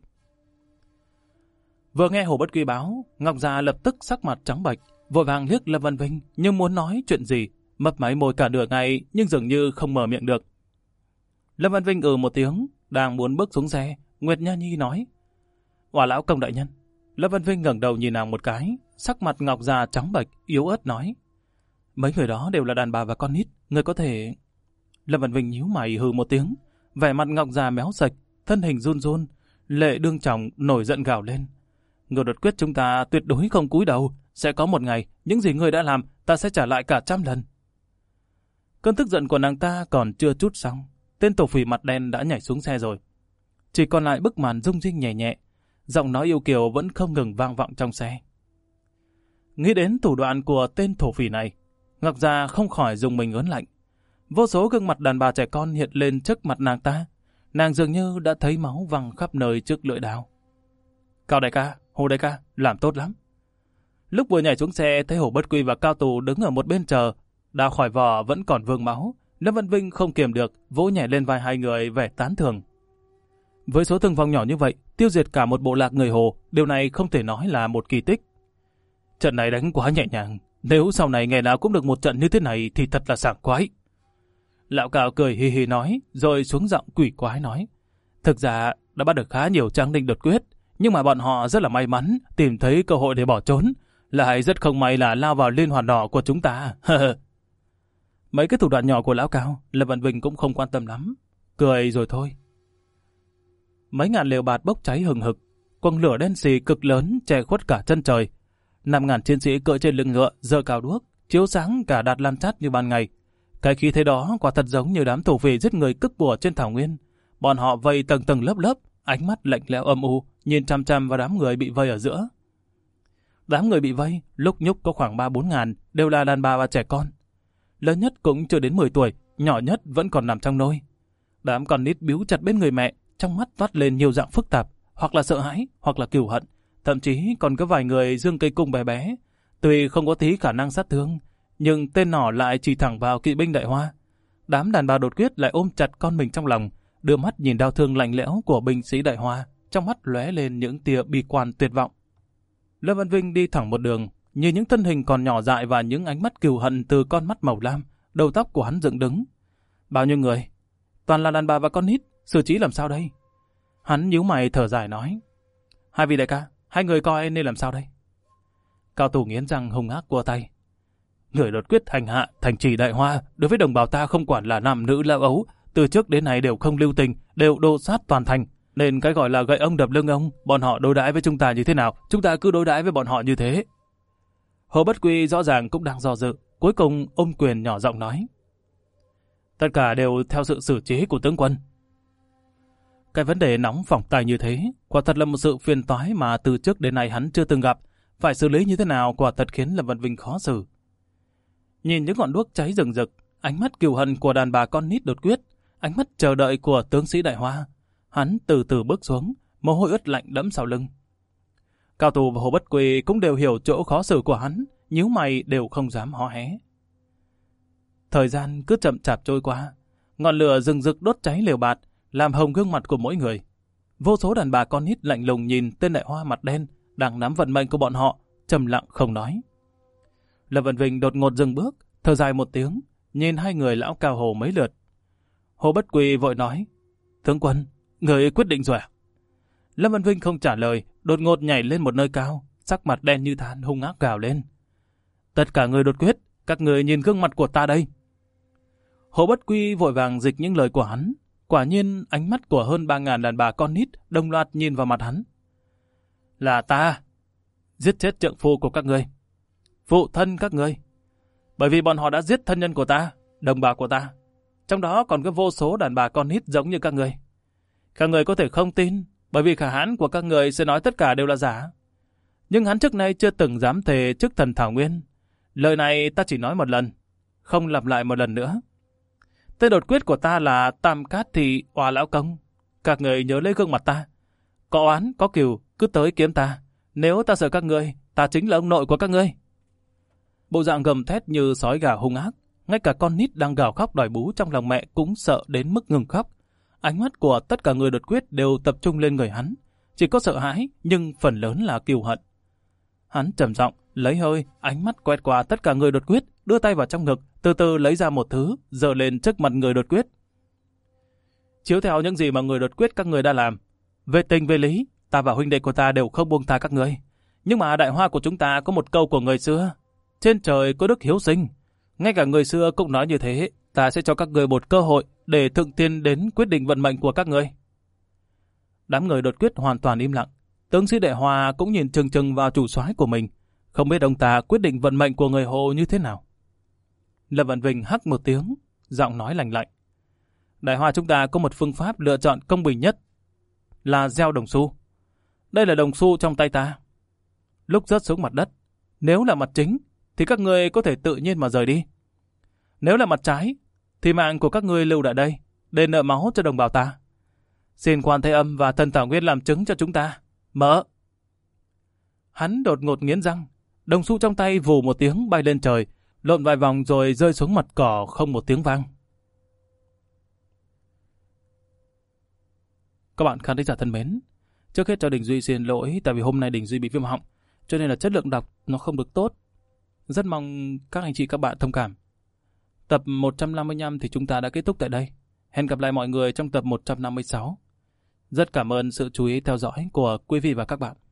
Vừa nghe Hồ Bất Quy báo, Ngọc Già lập tức sắc mặt trắng bệch, vội vàng liếc Lâm Văn Vinh nhưng muốn nói chuyện gì, mấp máy môi cả nửa ngày nhưng dường như không mở miệng được. Lâm Văn Vinh một tiếng, đang muốn bước xuống xe, Nguyệt Nha Nhi nói: "Hỏa lão công đại nhân." Lâm Văn Vinh ngẩng đầu nhìn nàng một cái, sắc mặt Ngọc Già trắng bệch, yếu ớt nói: "Mấy người đó đều là đàn bà và con nít, người có thể..." Lâm Văn Vinh nhíu mày hừ một tiếng, vẻ mặt Ngọc Già méo sạch, thân hình run run, lệ đương trọng nổi giận gào lên: "Người đột quyết chúng ta tuyệt đối không cúi đầu, sẽ có một ngày những gì người đã làm ta sẽ trả lại cả 100 lần." Cơn tức giận của nàng ta còn chưa trút xong, tên tổ phỉ mặt đen đã nhảy xuống xe rồi. Chỉ còn lại bức màn rung rinh nhẹ nhẹ, giọng nói yêu kiều vẫn không ngừng vang vọng trong xe. Nghĩ đến thủ đoạn của tên thổ phỉ này, Ngọc Già không khỏi dùng mình ớn lạnh. Vô số gương mặt đàn bà trẻ con hiện lên trước mặt nàng ta, nàng dường như đã thấy máu văng khắp nơi trước lưỡi đao. "Cao đại ca, Hồ đại ca, làm tốt lắm." Lúc vừa nhảy xuống xe thấy Hồ Bất Quy và Cao Tù đứng ở một bên chờ, đao khỏi vỏ vẫn còn vương máu. Lâm Văn Vinh không kiềm được, vỗ nhẹ lên vai hai người vẻ tán thưởng. Với số thương vong nhỏ như vậy, tiêu diệt cả một bộ lạc người Hồ, điều này không thể nói là một kỳ tích. Trận này đánh quá nhẹ nhàng, nếu sau này ngày nào cũng được một trận như thế này thì thật là sảng khoái. Lão Cao cười hì hì nói, rồi xuống giọng quỷ quái nói. Thực ra đã bắt được khá nhiều tráng đinh đột quyết, nhưng mà bọn họ rất là may mắn tìm thấy cơ hội để bỏ trốn, lại rất không may là lao vào liên hoàn đỏ của chúng ta. Mấy cái thủ đoạn nhỏ của Lão Cao, Lâm Văn Vinh cũng không quan tâm lắm, cười rồi thôi. Mấy ngàn lều bạt bốc cháy hừng hực, quầng lửa đen xì cực lớn che khuất cả chân trời. 5.000 chiến sĩ cưỡi trên lưng ngựa, giơ cao đuốc, chiếu sáng cả Đạt Lan Chát như ban ngày. Cái khí thế đó quả thật giống như đám thổ phỉ giết người cướp của trên thảo nguyên. Bọn họ vây tầng tầng lớp lớp, ánh mắt lạnh lẽo âm u, nhìn chăm chăm vào đám người bị vây ở giữa. Đám người bị vây, lúc nhúc có khoảng 3-4 ngàn, đều là đàn bà và trẻ con. Lớn nhất cũng chưa đến 10 tuổi, nhỏ nhất vẫn còn nằm trong nôi. Đám con nít biếu chặt bên người mẹ, trong mắt toát lên nhiều dạng phức tạp, hoặc là sợ hãi, hoặc là cừu hận. Thậm chí còn có vài người dương cây cung bé bé. Tuy không có tí khả năng sát thương, nhưng tên nỏ lại chỉ thẳng vào kỵ binh Đại Hoa. Đám đàn bà đột quyết lại ôm chặt con mình trong lòng, đưa mắt nhìn đau thương lạnh lẽo của binh sĩ Đại Hoa, trong mắt lóe lên những tia bi quan tuyệt vọng. Lâm Văn Vinh đi thẳng một đường, nhìn những thân hình còn nhỏ dại và những ánh mắt cừu hận từ con mắt màu lam, đầu tóc của hắn dựng đứng. Bao nhiêu người? Toàn là đàn bà và con nít, xử trí làm sao đây? Hắn nhíu mày thở dài nói. Hai vị đại ca, hai người coi nên làm sao đây? Cao Tù nghiến răng hung ác cua tay. Người đột quyết hành hạ thành trì Đại Hoa đối với đồng bào ta không quản là nam nữ lão ấu, từ trước đến nay đều không lưu tình, đều đô sát toàn thành. Nên cái gọi là gậy ông đập lưng ông, bọn họ đối đãi với chúng ta như thế nào, chúng ta cứ đối đãi với bọn họ như thế. Hồ Bất Quy rõ ràng cũng đang do dự, cuối cùng ôm quyền nhỏ giọng nói. Tất cả đều theo sự xử trí của tướng quân. Cái vấn đề nóng phỏng tay như thế, quả thật là một sự phiền toái mà từ trước đến nay hắn chưa từng gặp. Phải xử lý như thế nào quả thật khiến Lâm Văn Vinh khó xử. Nhìn những ngọn đuốc cháy rừng rực, ánh mắt cừu hận của đàn bà con nít đột quyết, ánh mắt chờ đợi của tướng sĩ Đại Hoa, hắn từ từ bước xuống, mồ hôi ướt lạnh đẫm sau lưng. Cao Tù và Hồ Bất Quy cũng đều hiểu chỗ khó xử của hắn, nhíu mày đều không dám hó hé. Thời gian cứ chậm chạp trôi qua, ngọn lửa rừng rực đốt cháy lều bạt, làm hồng gương mặt của mỗi người. Vô số đàn bà con nít lạnh lùng nhìn tên Đại Hoa mặt đen đang nắm vận mệnh của bọn họ, trầm lặng không nói. Lâm Văn Vinh đột ngột dừng bước, thở dài một tiếng, nhìn hai người lão Cao Hồ mấy lượt. Hồ Bất Quy vội nói, tướng quân, người quyết định rồi à? Lâm Văn Vinh không trả lời, đột ngột nhảy lên một nơi cao, sắc mặt đen như than hung ác gào lên. Tất cả người đột quyết, các người nhìn gương mặt của ta đây. Hồ Bất Quy vội vàng dịch những lời của hắn. Quả nhiên ánh mắt của hơn 3.000 đàn bà con nít đồng loạt nhìn vào mặt hắn. Là ta giết chết trượng phu của các ngươi, phụ thân các ngươi, bởi vì bọn họ đã giết thân nhân của ta, đồng bào của ta. Trong đó còn có vô số đàn bà con nít giống như các ngươi. Các người có thể không tin, bởi vì khả hãn của các người sẽ nói tất cả đều là giả. Nhưng hắn trước nay chưa từng dám thề trước thần Thảo Nguyên. Lời này ta chỉ nói một lần, không lặp lại một lần nữa. Tên đột quyết của ta là Tam Cát Thị Oà Lão Công. Các người nhớ lấy gương mặt ta. Có oán, có cừu, cứ tới kiếm ta. Nếu ta sợ các ngươi, ta chính là ông nội của các ngươi. Bộ dạng gầm thét như sói gào hung ác. Ngay cả con nít đang gào khóc đòi bú trong lòng mẹ cũng sợ đến mức ngừng khóc. Ánh mắt của tất cả người đột quyết đều tập trung lên người hắn. Chỉ có sợ hãi, nhưng phần lớn là kiêu hận. Hắn trầm giọng, lấy hơi, ánh mắt quét qua tất cả người đột quyết, đưa tay vào trong ngực, từ từ lấy ra một thứ, giơ lên trước mặt người đột quyết. Chiếu theo những gì mà người đột quyết các người đã làm, về tình về lý, ta và huynh đệ của ta đều không buông tha các ngươi. Nhưng mà Đại Hoa của chúng ta có một câu của người xưa, trên trời có đức hiếu sinh. Ngay cả người xưa cũng nói như thế, ta sẽ cho các người một cơ hội để thượng tiên đến quyết định vận mệnh của các ngươi. Đám người đột quyết hoàn toàn im lặng. Tướng sĩ Đại Hoa cũng nhìn chừng chừng vào chủ soái của mình, không biết ông ta quyết định vận mệnh của người Hồ như thế nào. Lâm Văn Vinh hắc một tiếng, giọng nói lạnh lạnh. Đại Hoa chúng ta có một phương pháp lựa chọn công bình nhất, là gieo đồng xu. Đây là đồng xu trong tay ta. Lúc rớt xuống mặt đất, nếu là mặt chính, thì các ngươi có thể tự nhiên mà rời đi. Nếu là mặt trái, thì mạng của các ngươi lưu tại đây, để nợ máu cho đồng bào ta. Xin Quan Thế Âm và thần Thảo Nguyên làm chứng cho chúng ta. Mở. Hắn đột ngột nghiến răng, Đồng xu trong tay vù một tiếng bay lên trời, lộn vài vòng rồi rơi xuống mặt cỏ không một tiếng vang. Các bạn khán thính giả thân mến, trước hết cho Đình Duy xin lỗi tại vì hôm nay Đình Duy bị viêm họng, cho nên là chất lượng đọc nó không được tốt. Rất mong các anh chị các bạn thông cảm. Tập 155 thì chúng ta đã kết thúc tại đây. Hẹn gặp lại mọi người trong tập 156. Rất cảm ơn sự chú ý theo dõi của quý vị và các bạn.